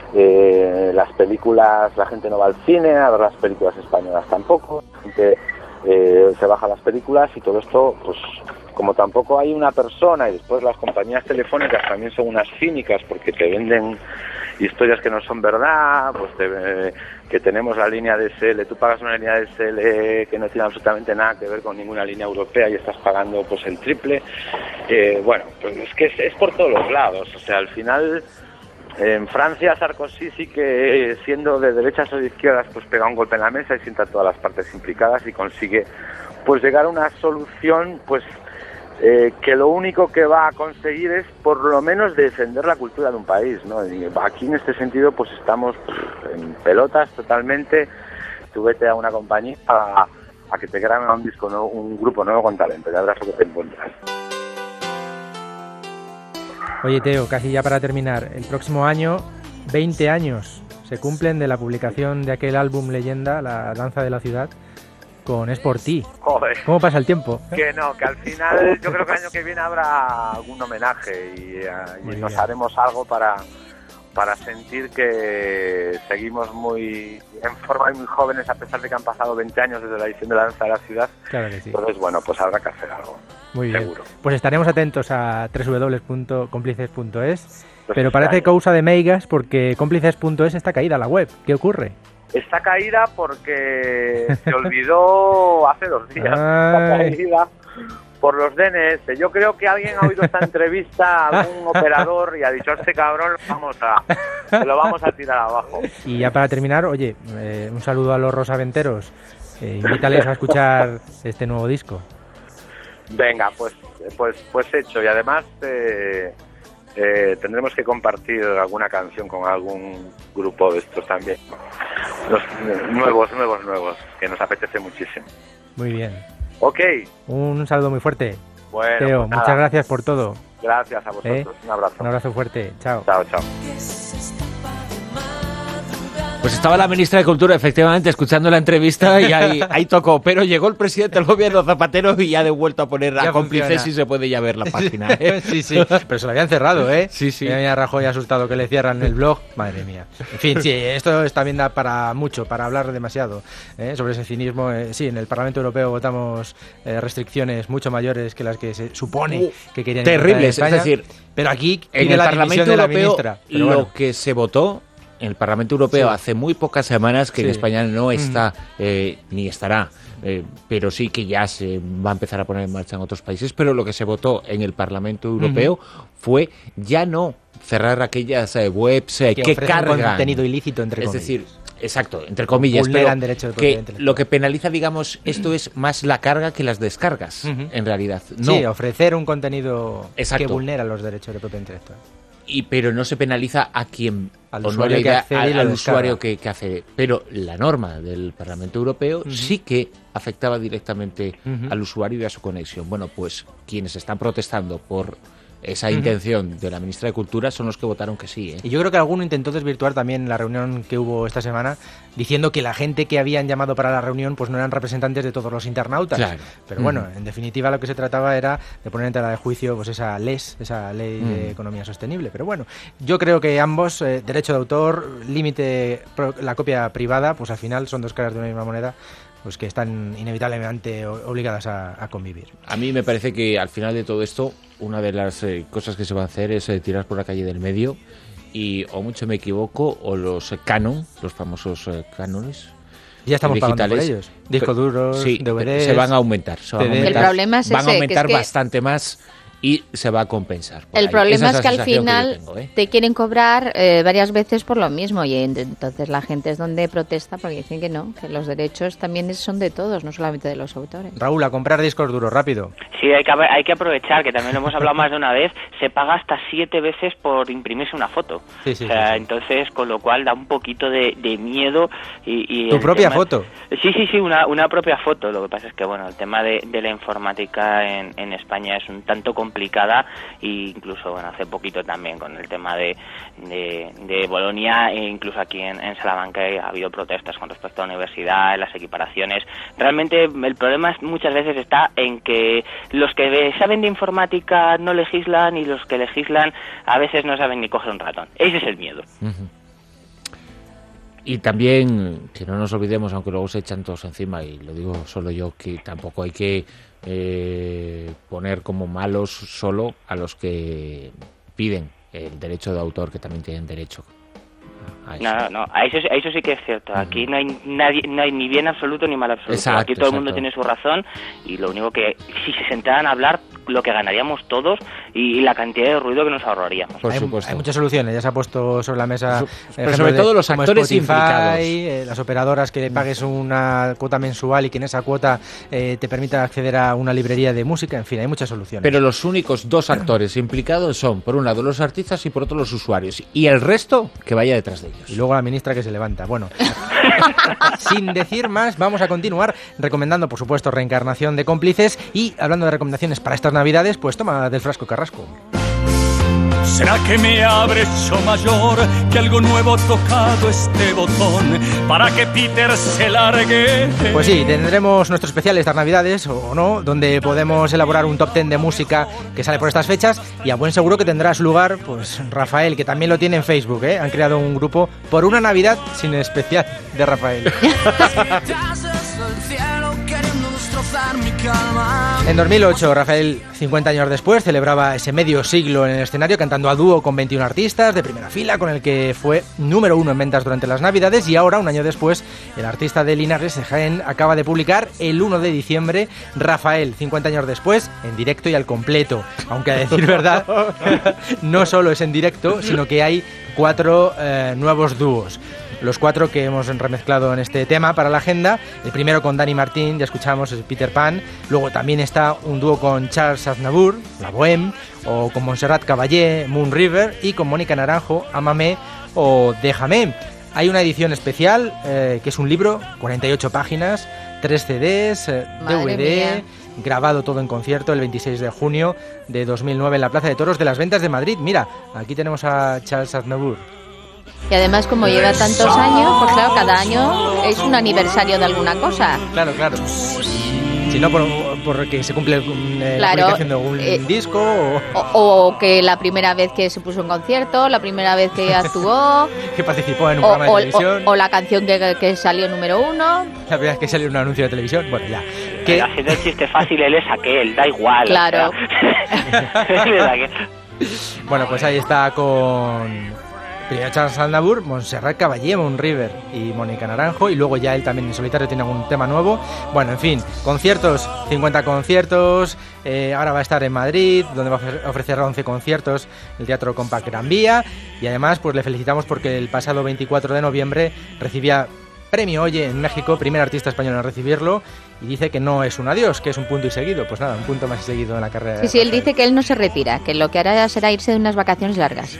[SPEAKER 13] eh, las películas, la gente no va al cine a ver las películas españolas tampoco, la gente eh, se baja las películas y todo esto, pues como tampoco hay una persona, y después las compañías telefónicas también son unas cínicas porque te venden historias que no son verdad, pues te, eh, que tenemos la línea D S L, tú pagas una línea D S L que no tiene absolutamente nada que ver con ninguna línea europea y estás pagando pues el triple, eh, bueno, pues es que es, es por todos los lados, o sea, al final En Francia, Sarkozy sí que, siendo de derechas o de izquierdas, pues pega un golpe en la mesa y sienta a todas las partes implicadas y consigue pues llegar a una solución pues eh, que lo único que va a conseguir es por lo menos defender la cultura de un país, ¿no? Y aquí en este sentido pues estamos pff, en pelotas totalmente. Tú vete a una compañía a, a que te graben un disco nuevo, un grupo nuevo con talento, ya verás lo que te encuentras.
[SPEAKER 14] Oye, Teo, casi ya para terminar, el próximo año, veinte años se cumplen de la publicación de aquel álbum Leyenda, La Danza de la Ciudad, con Es por ti.
[SPEAKER 13] Joder.
[SPEAKER 14] ¿Cómo pasa el tiempo?
[SPEAKER 13] Que no, que al final yo creo que el año que viene habrá algún homenaje y, uh, y nos
[SPEAKER 14] bien.
[SPEAKER 13] haremos algo para, para sentir que seguimos muy en forma y muy jóvenes a pesar de que han pasado veinte años desde la edición de La Danza de la Ciudad.
[SPEAKER 14] Claro que sí.
[SPEAKER 13] Entonces, bueno, pues habrá que hacer algo.
[SPEAKER 14] Muy bien.
[SPEAKER 13] Seguro.
[SPEAKER 14] Pues estaremos atentos a doble u doble u doble u punto cómplices punto es,
[SPEAKER 13] Pues
[SPEAKER 14] pero parece
[SPEAKER 13] extraño.
[SPEAKER 14] causa de meigas porque cómplices punto es está caída la web. ¿Qué ocurre?
[SPEAKER 13] Está caída porque se olvidó hace dos días. Está
[SPEAKER 14] Ay.
[SPEAKER 13] caída por los D N S. Yo creo que alguien ha oído esta entrevista, algún operador, y ha dicho, a este cabrón lo vamos a, se lo vamos a tirar abajo.
[SPEAKER 14] Y ya para terminar, oye, eh, un saludo a los rosaventeros. Eh, invítales a escuchar este nuevo disco.
[SPEAKER 13] Venga, pues pues pues hecho. Y además eh, eh, tendremos que compartir alguna canción con algún grupo de estos también. Los eh, nuevos, nuevos, nuevos, que nos apetece muchísimo.
[SPEAKER 14] Muy bien.
[SPEAKER 13] Ok.
[SPEAKER 14] Un saludo muy fuerte.
[SPEAKER 13] Bueno,
[SPEAKER 14] Teo,
[SPEAKER 13] pues nada.
[SPEAKER 14] muchas gracias por todo.
[SPEAKER 13] Gracias a vosotros.
[SPEAKER 14] ¿Eh?
[SPEAKER 13] Un abrazo.
[SPEAKER 14] Un abrazo fuerte. Chao.
[SPEAKER 13] Chao, chao.
[SPEAKER 2] Pues estaba la ministra de Cultura, efectivamente, escuchando la entrevista y ahí, ahí tocó. Pero llegó el presidente del gobierno Zapatero y ya ha devuelto a poner a
[SPEAKER 14] Ya
[SPEAKER 2] cómplices
[SPEAKER 14] funciona.
[SPEAKER 2] y se puede ya ver la página. ¿eh?
[SPEAKER 14] Sí, sí, pero se lo habían cerrado, ¿eh?
[SPEAKER 2] Sí, sí.
[SPEAKER 14] Ya venía Rajoy asustado que le cierran el blog. Madre mía. En fin, sí, esto también da para mucho, para hablar demasiado ¿eh? sobre ese cinismo. Eh, sí, en el Parlamento Europeo votamos eh, restricciones mucho mayores que las que se supone que querían implantar en
[SPEAKER 2] Terribles,
[SPEAKER 14] España,
[SPEAKER 2] es decir,
[SPEAKER 14] pero aquí
[SPEAKER 2] en
[SPEAKER 14] pide
[SPEAKER 2] el
[SPEAKER 14] la
[SPEAKER 2] Parlamento
[SPEAKER 14] dimisión de la
[SPEAKER 2] Europeo
[SPEAKER 14] ministra. Pero
[SPEAKER 2] lo
[SPEAKER 14] bueno.
[SPEAKER 2] que se votó en el Parlamento Europeo
[SPEAKER 14] Sí.
[SPEAKER 2] hace muy pocas semanas que en
[SPEAKER 14] Sí.
[SPEAKER 2] España no está eh, ni estará, eh, pero sí que ya se va a empezar a poner en marcha en otros países. Pero lo que se votó en el Parlamento Europeo fue ya no cerrar aquellas eh, webs eh,
[SPEAKER 14] Que
[SPEAKER 2] que,
[SPEAKER 14] ofrecen
[SPEAKER 2] cargan
[SPEAKER 14] contenido ilícito, entre
[SPEAKER 2] es
[SPEAKER 14] comillas.
[SPEAKER 2] decir, exacto, entre comillas,
[SPEAKER 14] Vulneran
[SPEAKER 2] pero
[SPEAKER 14] derechos de
[SPEAKER 2] que
[SPEAKER 14] propiedad intelectual.
[SPEAKER 2] lo que penaliza, digamos, esto es más la carga que las descargas,
[SPEAKER 14] Ujú.
[SPEAKER 2] en realidad. No.
[SPEAKER 14] Sí, ofrecer un contenido
[SPEAKER 2] Exacto.
[SPEAKER 14] que vulnera los derechos de propiedad intelectual.
[SPEAKER 2] Y pero no se penaliza a quien
[SPEAKER 14] Al
[SPEAKER 2] o no
[SPEAKER 14] usuario
[SPEAKER 2] le
[SPEAKER 14] que
[SPEAKER 2] da-
[SPEAKER 14] accede y
[SPEAKER 2] al,
[SPEAKER 14] lo
[SPEAKER 2] al
[SPEAKER 14] descarga.
[SPEAKER 2] usuario que, que accede. Pero la norma del Parlamento Europeo
[SPEAKER 14] Ujú.
[SPEAKER 2] sí que afectaba directamente
[SPEAKER 14] Ujú.
[SPEAKER 2] al usuario y a su conexión. Bueno, pues quienes están protestando por esa
[SPEAKER 14] Ujú.
[SPEAKER 2] intención de la ministra de Cultura son los que votaron que sí. ¿eh?
[SPEAKER 14] Y yo creo que alguno intentó desvirtuar también la reunión que hubo esta semana, diciendo que la gente que habían llamado para la reunión pues no eran representantes de todos los internautas.
[SPEAKER 2] Claro.
[SPEAKER 14] Pero bueno,
[SPEAKER 2] Ujú.
[SPEAKER 14] en definitiva lo que se trataba era de poner en tela de juicio pues esa L E S, esa Ley de
[SPEAKER 2] Mm.
[SPEAKER 14] Economía Sostenible. Pero bueno, yo creo que ambos, eh, derecho de autor, límite, pro- la copia privada, pues al final son dos caras de una misma moneda, pues que están inevitablemente o- obligadas a, a convivir.
[SPEAKER 2] A mí me parece que al final de todo esto, una de las eh, cosas que se va a hacer es eh, tirar por la calle del medio y o mucho me equivoco o los eh, canon, los famosos eh, cánones.
[SPEAKER 14] Ya estamos pagando por
[SPEAKER 2] digitales,
[SPEAKER 14] ellos. Discos
[SPEAKER 2] pero-
[SPEAKER 14] duros,
[SPEAKER 2] sí,
[SPEAKER 14] D V Ds,
[SPEAKER 2] se van a aumentar. Se van a
[SPEAKER 14] C Ds.
[SPEAKER 2] aumentar,
[SPEAKER 15] El problema es
[SPEAKER 2] van
[SPEAKER 15] ese,
[SPEAKER 2] a
[SPEAKER 15] que
[SPEAKER 2] aumentar
[SPEAKER 15] es que-
[SPEAKER 2] bastante más y se va a compensar. por
[SPEAKER 15] El
[SPEAKER 2] ahí.
[SPEAKER 15] problema
[SPEAKER 2] Esa
[SPEAKER 15] es que al
[SPEAKER 2] la sensación
[SPEAKER 15] final
[SPEAKER 2] yo tengo, ¿eh?
[SPEAKER 15] te quieren cobrar eh, varias veces por lo mismo y en- entonces la gente es donde protesta porque dicen que no, que los derechos también son de todos, no solamente de los autores.
[SPEAKER 14] Raúl, a comprar discos duros, rápido.
[SPEAKER 17] Sí, hay que, hay que aprovechar, que también lo hemos hablado más de una vez, se paga hasta siete veces por imprimirse una foto.
[SPEAKER 14] Sí, sí,
[SPEAKER 17] o sea,
[SPEAKER 14] sí, sí.
[SPEAKER 17] entonces, con lo cual da un poquito de, de miedo. Y, y
[SPEAKER 14] Tu
[SPEAKER 17] el
[SPEAKER 14] propia
[SPEAKER 17] tema-
[SPEAKER 14] foto.
[SPEAKER 17] Sí, sí, sí, una, una propia foto. Lo que pasa es que, bueno, el tema de, de la informática en, en España es un tanto complicada e incluso, bueno, hace poquito también con el tema de, de, de Bolonia e incluso aquí en, en Salamanca ha habido protestas con respecto a la universidad, las equiparaciones. Realmente el problema es- muchas veces está en que los que saben de informática no legislan y los que legislan a veces no saben ni coger un ratón. Ese es el miedo.
[SPEAKER 2] Ujú. Y también, que no nos olvidemos, aunque luego se echan todos encima, y lo digo solo yo, que tampoco hay que eh, poner como malos solo a los que piden el derecho de autor, que también tienen derecho a eso.
[SPEAKER 17] No, no, no, a eso, a eso sí que es cierto. Aquí no hay nadie, no hay ni bien absoluto ni mal absoluto.
[SPEAKER 2] Exacto,
[SPEAKER 17] Aquí todo el mundo
[SPEAKER 2] exacto.
[SPEAKER 17] tiene su razón y lo único que si se sentaran a hablar lo que ganaríamos todos y, y la cantidad de ruido que nos ahorraríamos.
[SPEAKER 2] Por
[SPEAKER 14] hay,
[SPEAKER 2] supuesto.
[SPEAKER 14] Hay muchas soluciones, ya se ha puesto sobre la mesa.
[SPEAKER 2] Pero sobre todo los actores
[SPEAKER 14] Spotify,
[SPEAKER 2] implicados.
[SPEAKER 14] Eh, las operadoras que pagues una cuota mensual y que en esa cuota eh, te permita acceder a una librería de música, en fin, hay muchas soluciones.
[SPEAKER 2] Pero los únicos dos actores implicados son, por un lado, los artistas y por otro, los usuarios. Y el resto, que vaya detrás de ellos.
[SPEAKER 14] Y luego la ministra que se levanta. Bueno, sin decir más, vamos a continuar recomendando, por supuesto, Reencarnación de Cómplices y hablando de recomendaciones para estas Navidades, pues toma del frasco Carrasco.
[SPEAKER 18] ¿Será que me habré hecho mayor, que algo nuevo ha tocado este botón para que Peter se largue?
[SPEAKER 14] Pues sí, tendremos nuestro especial estas Navidades, o no, donde podemos elaborar un top ten de música que sale por estas fechas y a buen seguro que tendrá su lugar, pues Rafael, que también lo tiene en Facebook, ¿eh? Han creado un grupo por una Navidad sin especial de Rafael. En dos mil ocho, Rafael, cincuenta años después, celebraba ese medio siglo en el escenario cantando a dúo con veintiún artistas de primera fila, con el que fue número uno en ventas durante las Navidades, y ahora, un año después, el artista de Linares de Jaén acaba de publicar el uno de diciembre Rafael, cincuenta años después, en directo y al completo. Aunque a decir verdad, no solo es en directo, sino que hay cuatro eh, nuevos dúos. Los cuatro que hemos remezclado en este tema para la agenda. El primero con Dani Martín, ya escuchamos, es Peter Pan. Luego también está un dúo con Charles Aznavour, La Bohème, o con Montserrat Caballé, Moon River, y con Mónica Naranjo, Ámame o Déjame. Hay una edición especial, eh, que es un libro, cuarenta y ocho páginas, tres C Ds, eh, D V D, mía. Grabado todo en concierto el veintiséis de junio de dos mil nueve en la Plaza de Toros de las Ventas de Madrid. Mira, aquí tenemos a Charles Aznavour.
[SPEAKER 15] Y además, como lleva tantos años, pues claro, cada año es un aniversario de alguna cosa.
[SPEAKER 14] Claro, claro. Si no, por, porque se cumple eh,
[SPEAKER 15] claro,
[SPEAKER 14] la publicación de algún eh, disco o...
[SPEAKER 15] o... O que la primera vez que se puso en concierto, la primera vez que actuó...
[SPEAKER 14] que participó en un
[SPEAKER 15] o,
[SPEAKER 14] programa de
[SPEAKER 15] o,
[SPEAKER 14] televisión.
[SPEAKER 15] O, o la canción que, que salió número uno.
[SPEAKER 14] La primera vez que salió en un anuncio de televisión. Bueno, ya.
[SPEAKER 17] Que... Haciendo el chiste fácil, él es aquel, da igual.
[SPEAKER 15] Claro.
[SPEAKER 17] O sea,
[SPEAKER 14] bueno, pues ahí está con... Primero Charles Aznavour, Montserrat Caballé, Moon River y Mónica Naranjo, y luego ya él también en solitario tiene algún tema nuevo. Bueno, en fin, conciertos, cincuenta conciertos, eh, ahora va a estar en Madrid, donde va a ofrecer once conciertos, el Teatro Compact Gran Vía, y además pues le felicitamos porque el pasado veinticuatro de noviembre recibía Premio Oye en México, primer artista español en recibirlo, y dice que no es un adiós, que es un punto y seguido. Pues nada, un punto más y seguido en la carrera.
[SPEAKER 15] Sí, sí, él dice que él no se retira, que lo que hará será irse de unas vacaciones largas.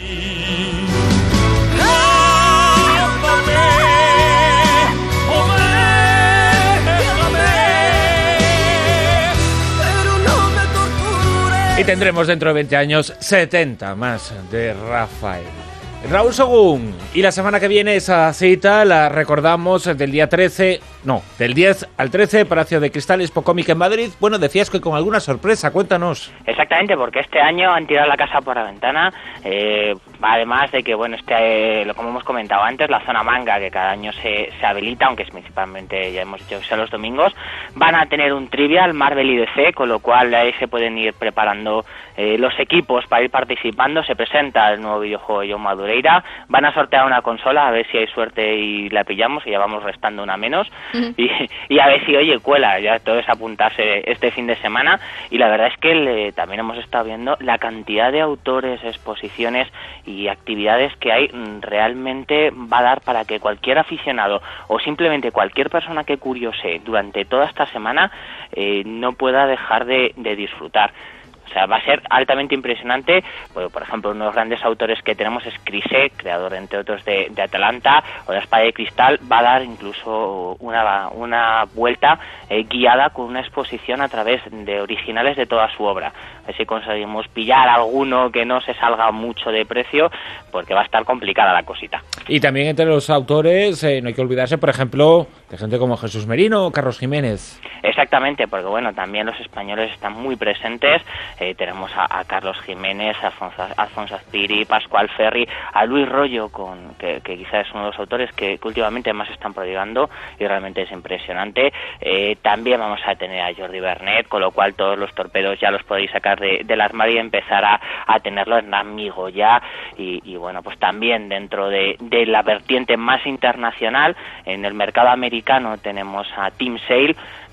[SPEAKER 2] Y tendremos dentro de veinte años setenta más de Rafael. Raúl Sogún, y la semana que viene esa cita la recordamos del día trece, no, del diez al trece, Palacio de Cristal, Expo Cómica en Madrid. Bueno, decías que con alguna sorpresa, cuéntanos.
[SPEAKER 17] Exactamente, porque este año han tirado la casa por la ventana, eh, además de que, bueno, este, eh, como hemos comentado antes, la zona manga, que cada año se, se habilita, aunque es principalmente, ya hemos dicho que son los domingos, van a tener un trivial Marvel y D C, con lo cual ahí se pueden ir preparando eh, los equipos para ir participando. Se presenta el nuevo videojuego de John Madureira, van a sortear una consola, a ver si hay suerte y la pillamos, y ya vamos restando una menos, uh-huh. y, y a ver si, oye, cuela, ya todo es apuntarse este fin de semana. Y la verdad es que le, también hemos estado viendo la cantidad de autores, exposiciones y actividades que hay. Realmente va a dar para que cualquier aficionado o simplemente cualquier persona que curiose durante toda esta semana eh, no pueda dejar de, de disfrutar. O sea, va a ser altamente impresionante. Bueno, por ejemplo, uno de los grandes autores que tenemos es Crise, creador, entre otros, de, de Atalanta o La Espada de Cristal. Va a dar incluso una, una vuelta eh, guiada con una exposición a través de originales de toda su obra. A ver si conseguimos pillar alguno que no se salga mucho de precio, porque va a estar complicada la cosita.
[SPEAKER 2] Y también entre los autores eh, no hay que olvidarse, por ejemplo, de gente como Jesús Merino o Carlos Jiménez.
[SPEAKER 17] Exactamente, porque bueno, también los españoles están muy presentes. Eh, tenemos a, a Carlos Jiménez, a Alfonso, Alfonso Azpiri, Pascual Ferri, a Luis Rollo, con, que, que quizás es uno de los autores que, que últimamente más están prodigando y realmente es impresionante. Eh, también vamos a tener a Jordi Bernet, con lo cual todos los torpedos ya los podéis sacar de, del armario y empezar a, a tenerlo en amigo ya. Y, y bueno, pues también dentro de, de la vertiente más internacional, en el mercado americano tenemos a Tim Sale,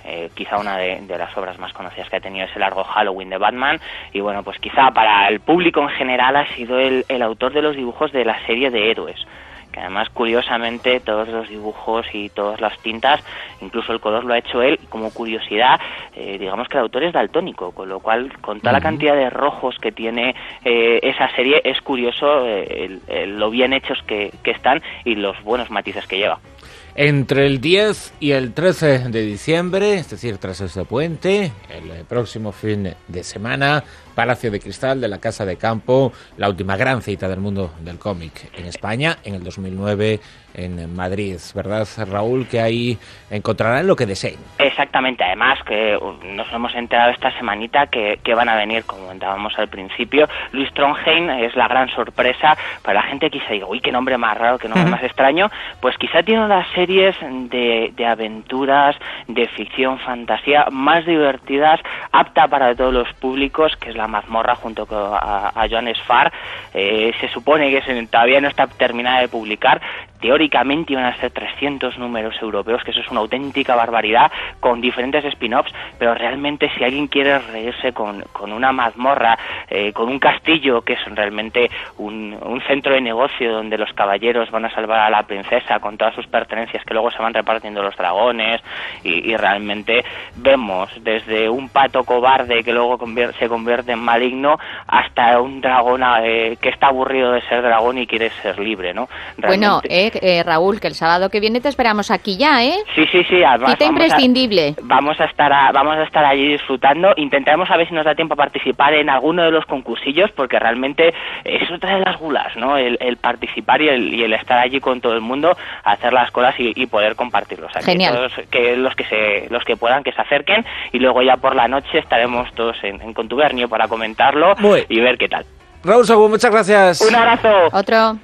[SPEAKER 17] eh, quizá una de, de las obras más conocidas que ha tenido ese largo Halloween de Batman, y bueno, pues quizá para el público en general ha sido el, el autor de los dibujos de la serie de Héroes, que además, curiosamente, todos los dibujos y todas las tintas, incluso el color lo ha hecho él. Como curiosidad, eh, digamos que el autor es daltónico, con lo cual, con toda uh-huh. la cantidad de rojos que tiene eh, esa serie, es curioso eh, el, el, lo bien hechos que, que están y los buenos matices que lleva.
[SPEAKER 2] Entre el diez y el trece de diciembre, es decir, tras este puente, el próximo fin de semana, Palacio de Cristal de la Casa de Campo, la última gran cita del mundo del cómic en España, en el dos mil nueve en Madrid, ¿verdad, Raúl? Que ahí encontrarán lo que deseen.
[SPEAKER 17] Exactamente, además que nos hemos enterado esta semanita que, que van a venir, como comentábamos al principio, Luis Trondheim es la gran sorpresa para la gente que quizá diga, uy, qué nombre más raro, qué nombre más extraño, pues quizá tiene las series de, de aventuras, de ficción, fantasía, más divertidas, apta para todos los públicos, que es La Mazmorra, junto con, a, a Joan Sfar. Eh, se supone que se, todavía no está terminada de publicar. Teóricamente iban a ser trescientos números europeos, que eso es una auténtica barbaridad, con diferentes spin-offs, pero realmente si alguien quiere reírse con, con una mazmorra, eh, con un castillo, que es realmente un, un centro de negocio donde los caballeros van a salvar a la princesa con todas sus pertenencias, que luego se van repartiendo los dragones, y, y realmente vemos desde un pato cobarde que luego convier- se convierte en maligno, hasta un dragón eh, que está aburrido de ser dragón y quiere ser libre, ¿no? Realmente...
[SPEAKER 15] Bueno, eh, eh, Raúl, que el sábado que viene te esperamos aquí ya, ¿eh?
[SPEAKER 17] Sí, sí, sí. Además,
[SPEAKER 15] cita imprescindible.
[SPEAKER 17] A, vamos a estar a, vamos a estar allí disfrutando. Intentaremos a ver si nos da tiempo a participar en alguno de los concursillos, porque realmente es otra de las gulas, ¿no? El, el participar y el, y el estar allí con todo el mundo, hacer las colas y, y poder compartirlos. O sea,
[SPEAKER 15] Genial.
[SPEAKER 17] Que, todos, que los que se los que puedan que se acerquen, y luego ya por la noche estaremos todos en, en contubernio para comentarlo Muy. y ver qué tal.
[SPEAKER 2] Raúl Según, muchas gracias.
[SPEAKER 17] Un abrazo.
[SPEAKER 15] Otro.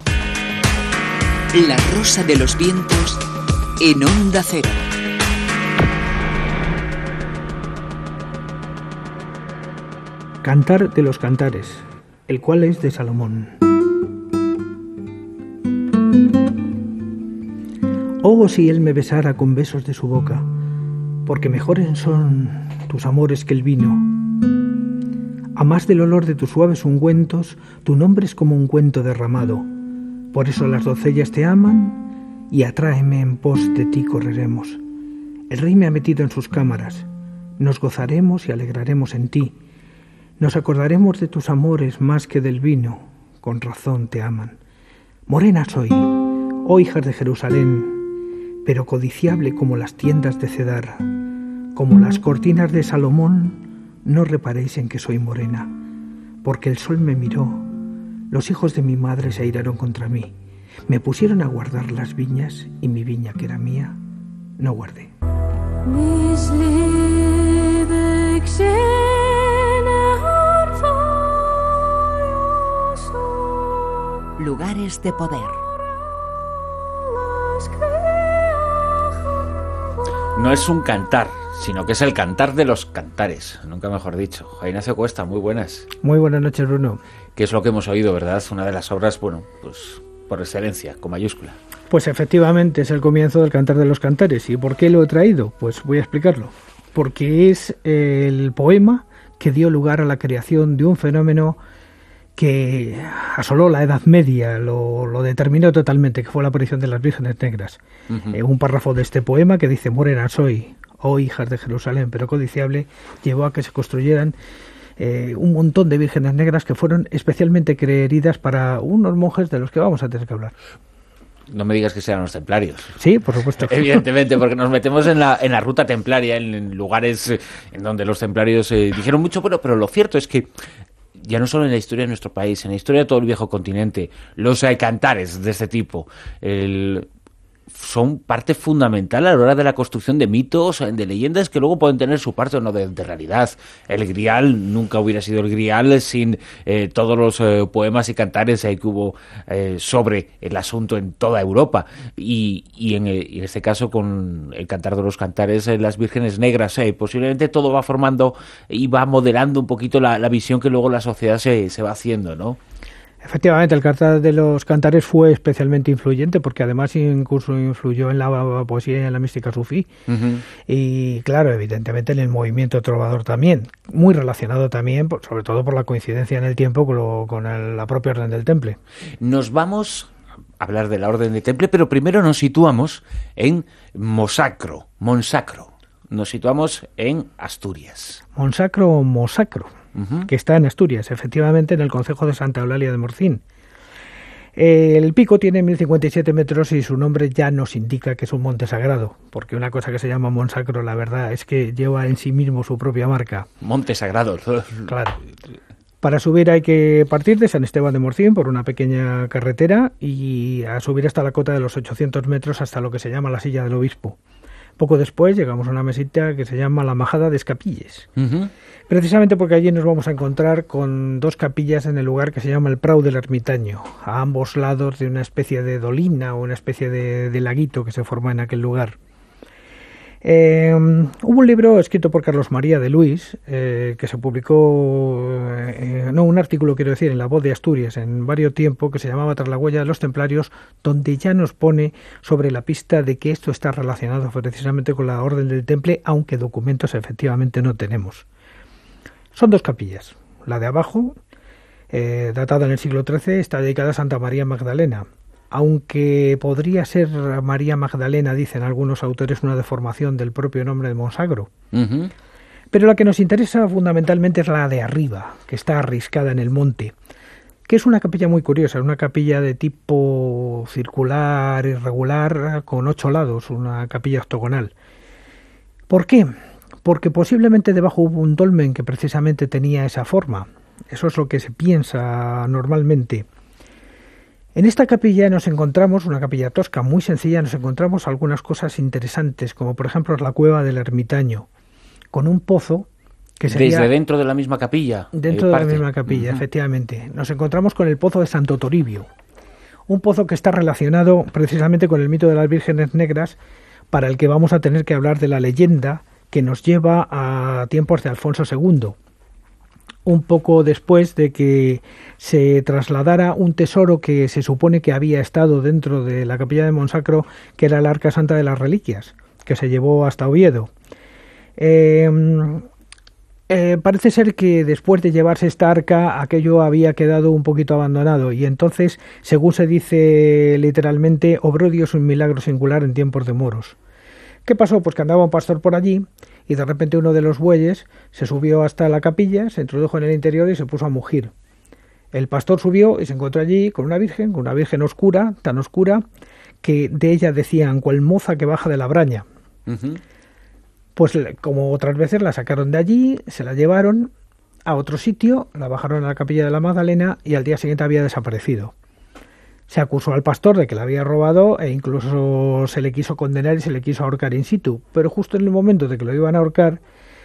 [SPEAKER 19] La Rosa de los Vientos en Onda Cero.
[SPEAKER 20] Cantar de los Cantares, el cual es de Salomón. Oh, si él me besara con besos de su boca, porque mejores son tus amores que el vino. A más del olor de tus suaves ungüentos, tu nombre es como un cuento derramado. Por eso las doncellas te aman y atráeme, en pos de ti correremos. El rey me ha metido en sus cámaras, nos gozaremos y alegraremos en ti. Nos acordaremos de tus amores más que del vino, con razón te aman. Morena soy, oh hijas de Jerusalén, pero codiciable como las tiendas de Cedar. Como las cortinas de Salomón, no reparéis en que soy morena, porque el sol me miró. Los hijos de mi madre se airaron contra mí. Me pusieron a guardar las viñas, y mi viña, que era mía, no guardé.
[SPEAKER 19] Lugares de poder.
[SPEAKER 2] No es un cantar, sino que es el cantar de los cantares, nunca mejor dicho. Juan Ignacio Cuesta, muy buenas.
[SPEAKER 20] Muy buenas noches, Bruno.
[SPEAKER 2] Que es lo que hemos oído, ¿verdad? Una de las obras, bueno, pues por excelencia, con mayúscula.
[SPEAKER 20] Pues efectivamente es el comienzo del Cantar de los Cantares. ¿Y por qué lo he traído? Pues voy a explicarlo. Porque es el poema que dio lugar a la creación de un fenómeno que asoló la Edad Media, lo, lo determinó totalmente, que fue la aparición de las Vírgenes Negras. Uh-huh. Eh, un párrafo de este poema que dice: morena soy, oh hijas de Jerusalén, pero codiciable, llevó a que se construyeran eh, un montón de vírgenes negras que fueron especialmente queridas para unos monjes de los que vamos a tener que hablar.
[SPEAKER 2] No me digas que sean los templarios.
[SPEAKER 20] Sí, por supuesto.
[SPEAKER 2] Evidentemente, porque nos metemos en la, en la ruta templaria, en, en lugares en donde los templarios eh, dijeron mucho, bueno, pero lo cierto es que ya no solo en la historia de nuestro país, en la historia de todo el viejo continente, los eh, cantares de este tipo, el... son parte fundamental a la hora de la construcción de mitos, de leyendas que luego pueden tener su parte o no de, de realidad. El Grial nunca hubiera sido el Grial sin eh, todos los eh, poemas y cantares eh, que hubo eh, sobre el asunto en toda Europa. Y, y, en, y en este caso, con el Cantar de los Cantares, eh, las Vírgenes Negras, eh, posiblemente todo va formando y va modelando un poquito la, la visión que luego la sociedad se, se va haciendo, ¿no?
[SPEAKER 20] Efectivamente, el Cantar de los Cantares fue especialmente influyente porque además incluso influyó en la poesía y en la mística sufí. Uh-huh. Y claro, evidentemente en el movimiento trovador también, muy relacionado también, sobre todo por la coincidencia en el tiempo con, lo, con el, la propia Orden del Temple.
[SPEAKER 2] Nos vamos a hablar de la Orden del Temple, pero primero nos situamos en Mosacro, Monsacro. Nos situamos en Asturias.
[SPEAKER 20] Monsacro o Mosacro. Uh-huh. Que está en Asturias, efectivamente en el concejo de Santa Eulalia de Morcín. El pico tiene mil cincuenta y siete metros y su nombre ya nos indica que es un monte sagrado, porque una cosa que se llama Monsacro, la verdad, es que lleva en sí mismo su propia marca.
[SPEAKER 2] Monte sagrado.
[SPEAKER 20] Claro. Para subir hay que partir de San Esteban de Morcín por una pequeña carretera y a subir hasta la cota de los ochocientos metros hasta lo que se llama la Silla del Obispo. Poco después llegamos a una mesita que se llama la Majada de Escapilles. Uh-huh. Precisamente porque allí nos vamos a encontrar con dos capillas en el lugar que se llama el Prau del Ermitaño, a ambos lados de una especie de dolina o una especie de, de laguito que se forma en aquel lugar. Eh, hubo un libro escrito por Carlos María de Luis eh, que se publicó, eh, no, un artículo quiero decir, en La Voz de Asturias en varios tiempos que se llamaba Tras la huella de los templarios, donde ya nos pone sobre la pista de que esto está relacionado precisamente con la Orden del Temple, aunque documentos efectivamente no tenemos. Son dos capillas. La de abajo, eh, datada en el siglo trece, está dedicada a Santa María Magdalena. Aunque podría ser María Magdalena, dicen algunos autores, una deformación del propio nombre de Monsagro. Uh-huh. Pero la que nos interesa fundamentalmente es la de arriba, que está arriscada en el monte, que es una capilla muy curiosa, una capilla de tipo circular, irregular, con ocho lados, una capilla octogonal. ¿Por qué? Porque posiblemente debajo hubo un dolmen que precisamente tenía esa forma. Eso es lo que se piensa normalmente. En esta capilla nos encontramos, una capilla tosca muy sencilla, nos encontramos algunas cosas interesantes, como por ejemplo la cueva del Ermitaño, con un pozo que sería...
[SPEAKER 2] Desde dentro de la misma capilla.
[SPEAKER 20] Dentro
[SPEAKER 2] eh,
[SPEAKER 20] de
[SPEAKER 2] parte.
[SPEAKER 20] la misma capilla, uh-huh. Efectivamente. Nos encontramos con el pozo de Santo Toribio, un pozo que está relacionado precisamente con el mito de las vírgenes negras, para el que vamos a tener que hablar de la leyenda que nos lleva a tiempos de Alfonso segundo. Un poco después de que se trasladara un tesoro que se supone que había estado dentro de la capilla de Monsacro, que era el Arca Santa de las Reliquias, que se llevó hasta Oviedo. Eh, eh, parece ser que después de llevarse esta arca, aquello había quedado un poquito abandonado, y entonces, según se dice literalmente, obró Dios un milagro singular en tiempos de moros. ¿Qué pasó? Pues que andaba un pastor por allí y de repente uno de los bueyes se subió hasta la capilla, se introdujo en el interior y se puso a mugir. El pastor subió y se encontró allí con una virgen, con una virgen oscura, tan oscura, que de ella decían, cual moza que baja de la braña. Uh-huh. Pues como otras veces la sacaron de allí, se la llevaron a otro sitio, la bajaron a la capilla de la Magdalena y al día siguiente había desaparecido. Se acusó al pastor de que la había robado e incluso se le quiso condenar y se le quiso ahorcar in situ. Pero justo en el momento de que lo iban a ahorcar,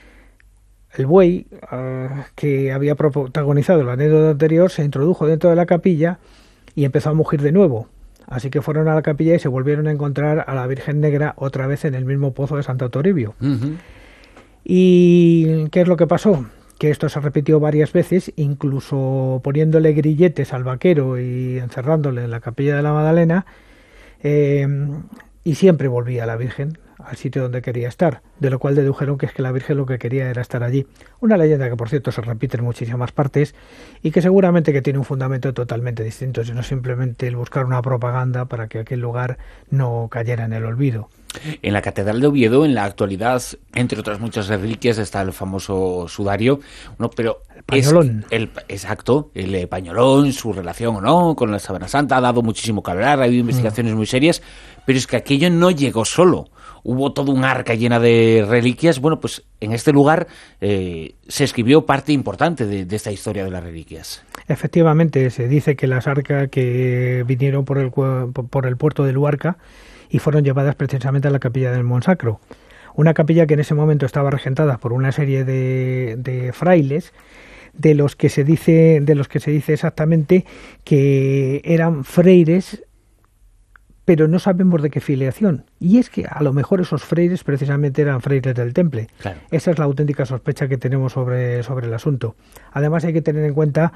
[SPEAKER 20] el buey, uh, que había protagonizado la anécdota anterior, se introdujo dentro de la capilla y empezó a mugir de nuevo. Así que fueron a la capilla y se volvieron a encontrar a la Virgen Negra otra vez en el mismo pozo de Santo Toribio. Uh-huh. ¿Y qué es lo que pasó? Que esto se repitió varias veces, incluso poniéndole grilletes al vaquero y encerrándole en la capilla de la Magdalena, eh, y siempre volvía la Virgen al sitio donde quería estar, de lo cual dedujeron que es que la Virgen lo que quería era estar allí. Una leyenda que, por cierto, se repite en muchísimas partes y que seguramente que tiene un fundamento totalmente distinto, sino simplemente el buscar una propaganda para que aquel lugar no cayera en el olvido.
[SPEAKER 2] En la Catedral de Oviedo, en la actualidad, entre otras muchas reliquias, está el famoso sudario, ¿no? Pero
[SPEAKER 20] el pañolón.
[SPEAKER 2] Es el, exacto, el eh, pañolón, su relación o no con la Sábana Santa, ha dado muchísimo que hablar, ha habido investigaciones mm. muy serias, pero es que aquello no llegó solo. Hubo todo un arca llena de reliquias. Bueno, pues en este lugar eh, se escribió parte importante de, de esta historia de las reliquias.
[SPEAKER 20] Efectivamente, se dice que las arcas que vinieron por el, por el puerto de Luarca y fueron llevadas precisamente a la capilla del Monsacro. Una capilla que en ese momento estaba regentada por una serie de, de frailes, de los que se dice, de los que se dice exactamente que eran freires, pero no sabemos de qué filiación. Y es que a lo mejor esos freires precisamente eran freires del Temple.
[SPEAKER 2] Claro.
[SPEAKER 20] Esa es la auténtica sospecha que tenemos sobre, sobre el asunto. Además hay que tener en cuenta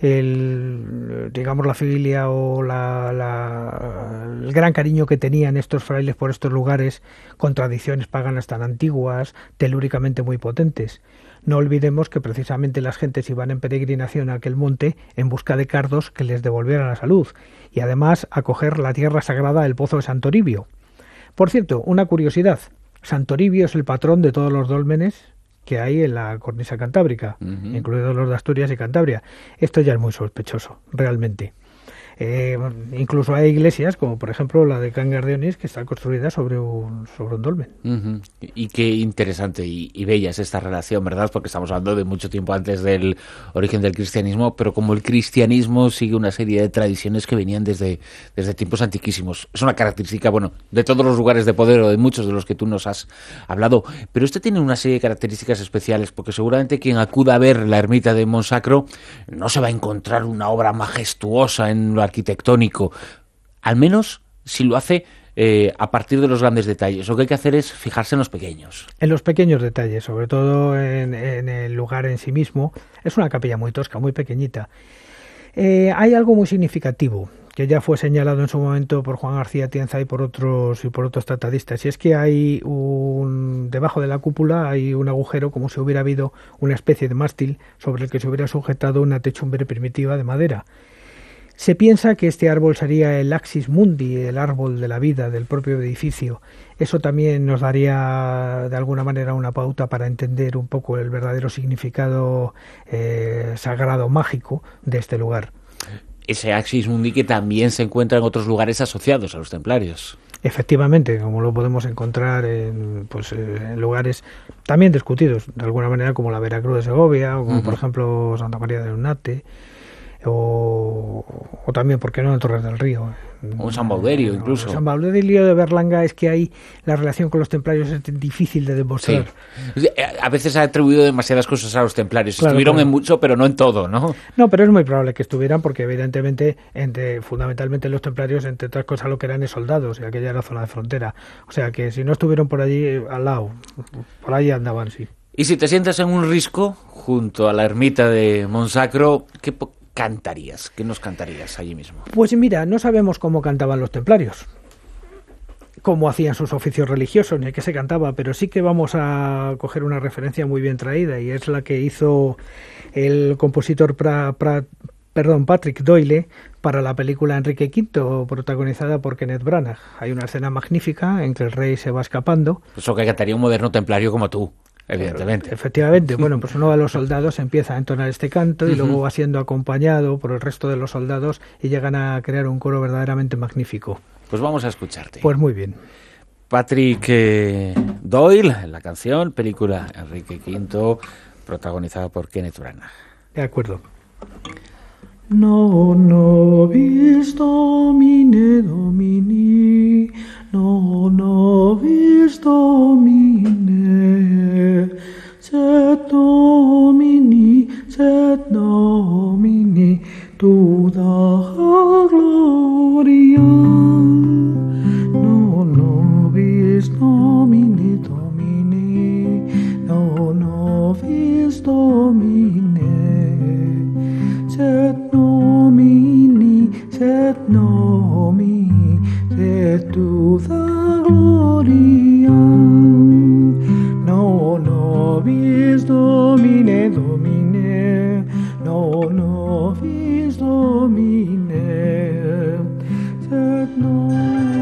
[SPEAKER 20] el, digamos, la filia o la, la, el gran cariño que tenían estos frailes por estos lugares, con tradiciones paganas tan antiguas, telúricamente muy potentes. No olvidemos que precisamente las gentes iban en peregrinación a aquel monte en busca de cardos que les devolvieran la salud y además a coger la tierra sagrada del Pozo de Santoribio. Por cierto, una curiosidad, Santoribio es el patrón de todos los dólmenes que hay en la cornisa cantábrica, uh-huh. incluidos los de Asturias y Cantabria. Esto ya es muy sospechoso, realmente. Eh, incluso hay iglesias, como por ejemplo la de Cangas de Onís, que está construida sobre un, sobre un dolmen.
[SPEAKER 2] Uh-huh. Y qué interesante y, y bella es esta relación, ¿verdad? Porque estamos hablando de mucho tiempo antes del origen del cristianismo, pero como el cristianismo sigue una serie de tradiciones que venían desde, desde tiempos antiquísimos. Es una característica, bueno, de todos los lugares de poder o de muchos de los que tú nos has hablado. Pero este tiene una serie de características especiales, porque seguramente quien acuda a ver la ermita de Monsacro no se va a encontrar una obra majestuosa en lo arquitectónico, al menos si lo hace eh, a partir de los grandes detalles. Lo que hay que hacer es fijarse en los pequeños.
[SPEAKER 20] En los pequeños detalles, sobre todo en, en el lugar en sí mismo. Es una capilla muy tosca, muy pequeñita. Eh, hay algo muy significativo que ya fue señalado en su momento por Juan García Tienza y por otros y por otros tratadistas, y es que hay un debajo de la cúpula hay un agujero como si hubiera habido una especie de mástil sobre el que se hubiera sujetado una techumbre primitiva de madera. Se piensa que este árbol sería el axis mundi, el árbol de la vida del propio edificio. Eso también nos daría de alguna manera una pauta para entender un poco el verdadero significado eh, sagrado, mágico de este lugar.
[SPEAKER 2] Ese axis mundi que también se encuentra en otros lugares asociados a los templarios.
[SPEAKER 20] Efectivamente, como lo podemos encontrar en, pues, en lugares también discutidos, de alguna manera, como la Veracruz de Segovia, o como uh-huh. por ejemplo Santa María de Lunate. O, o también, ¿por qué no?, en Torres del Río.
[SPEAKER 2] O San Bauderio, incluso.
[SPEAKER 20] En San Bauderio de Berlanga es que hay la relación con los templarios es difícil de demostrar.
[SPEAKER 2] Sí. A veces se ha atribuido demasiadas cosas a los templarios. Claro, Estuvieron claro. en mucho, pero no en todo, ¿no?
[SPEAKER 20] No, pero es muy probable que estuvieran porque evidentemente, entre fundamentalmente los templarios, entre otras cosas, lo que eran es soldados, y aquella era zona de frontera. O sea que si no estuvieron por allí, al lado, por allí andaban, sí.
[SPEAKER 2] Y si te sientas en un risco, junto a la ermita de Monsacro, ¿qué cantarías? ¿Qué nos cantarías allí mismo?
[SPEAKER 20] Pues mira, no sabemos cómo cantaban los templarios, cómo hacían sus oficios religiosos, ni a qué se cantaba, pero sí que vamos a coger una referencia muy bien traída, y es la que hizo el compositor pra, pra, perdón, Patrick Doyle para la película Enrique quinto, protagonizada por Kenneth Branagh. Hay una escena magnífica en que el rey se va escapando.
[SPEAKER 2] Eso que cantaría un moderno templario como tú. Evidentemente.
[SPEAKER 20] Efectivamente, bueno, pues uno de los soldados empieza a entonar este canto y uh-huh. luego va siendo acompañado por el resto de los soldados y llegan a crear un coro verdaderamente magnífico.
[SPEAKER 2] Pues vamos a escucharte.
[SPEAKER 20] Pues muy bien.
[SPEAKER 2] Patrick eh, Doyle, la canción, película Enrique quinto, protagonizada por Kenneth Branagh.
[SPEAKER 20] De acuerdo. No nobis domine domini, no nobis domine, sed domini, sed domini, tu da gloria. No nobis domine domini, no nobis domine, sed nomini, sed nomini, sed tu da gloria. No nobis domine domine, no nobis domine, sed nomini.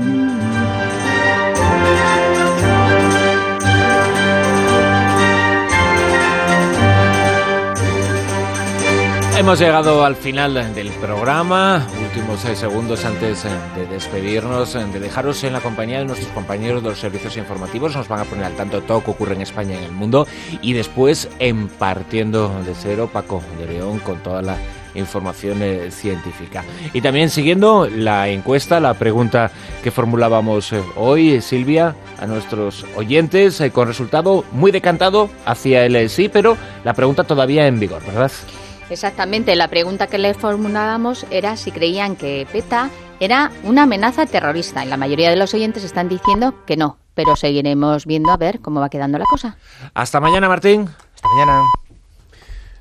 [SPEAKER 2] Hemos llegado al final del programa, últimos seis segundos antes de despedirnos, de dejaros en la compañía de nuestros compañeros de los servicios informativos. Nos van a poner al tanto de todo lo que ocurre en España y en el mundo, y después, en Partiendo de Cero, Paco de León con toda la información eh, científica. Y también siguiendo la encuesta, la pregunta que formulábamos eh, hoy, Silvia, a nuestros oyentes, eh, con resultado muy decantado hacia el eh, sí, pero la pregunta todavía en vigor, ¿verdad?
[SPEAKER 15] Exactamente, la pregunta que le formulábamos era si creían que PETA era una amenaza terrorista y la mayoría de los oyentes están diciendo que no, pero seguiremos viendo a ver cómo va quedando la cosa.
[SPEAKER 2] Hasta mañana, Martín.
[SPEAKER 14] Hasta mañana.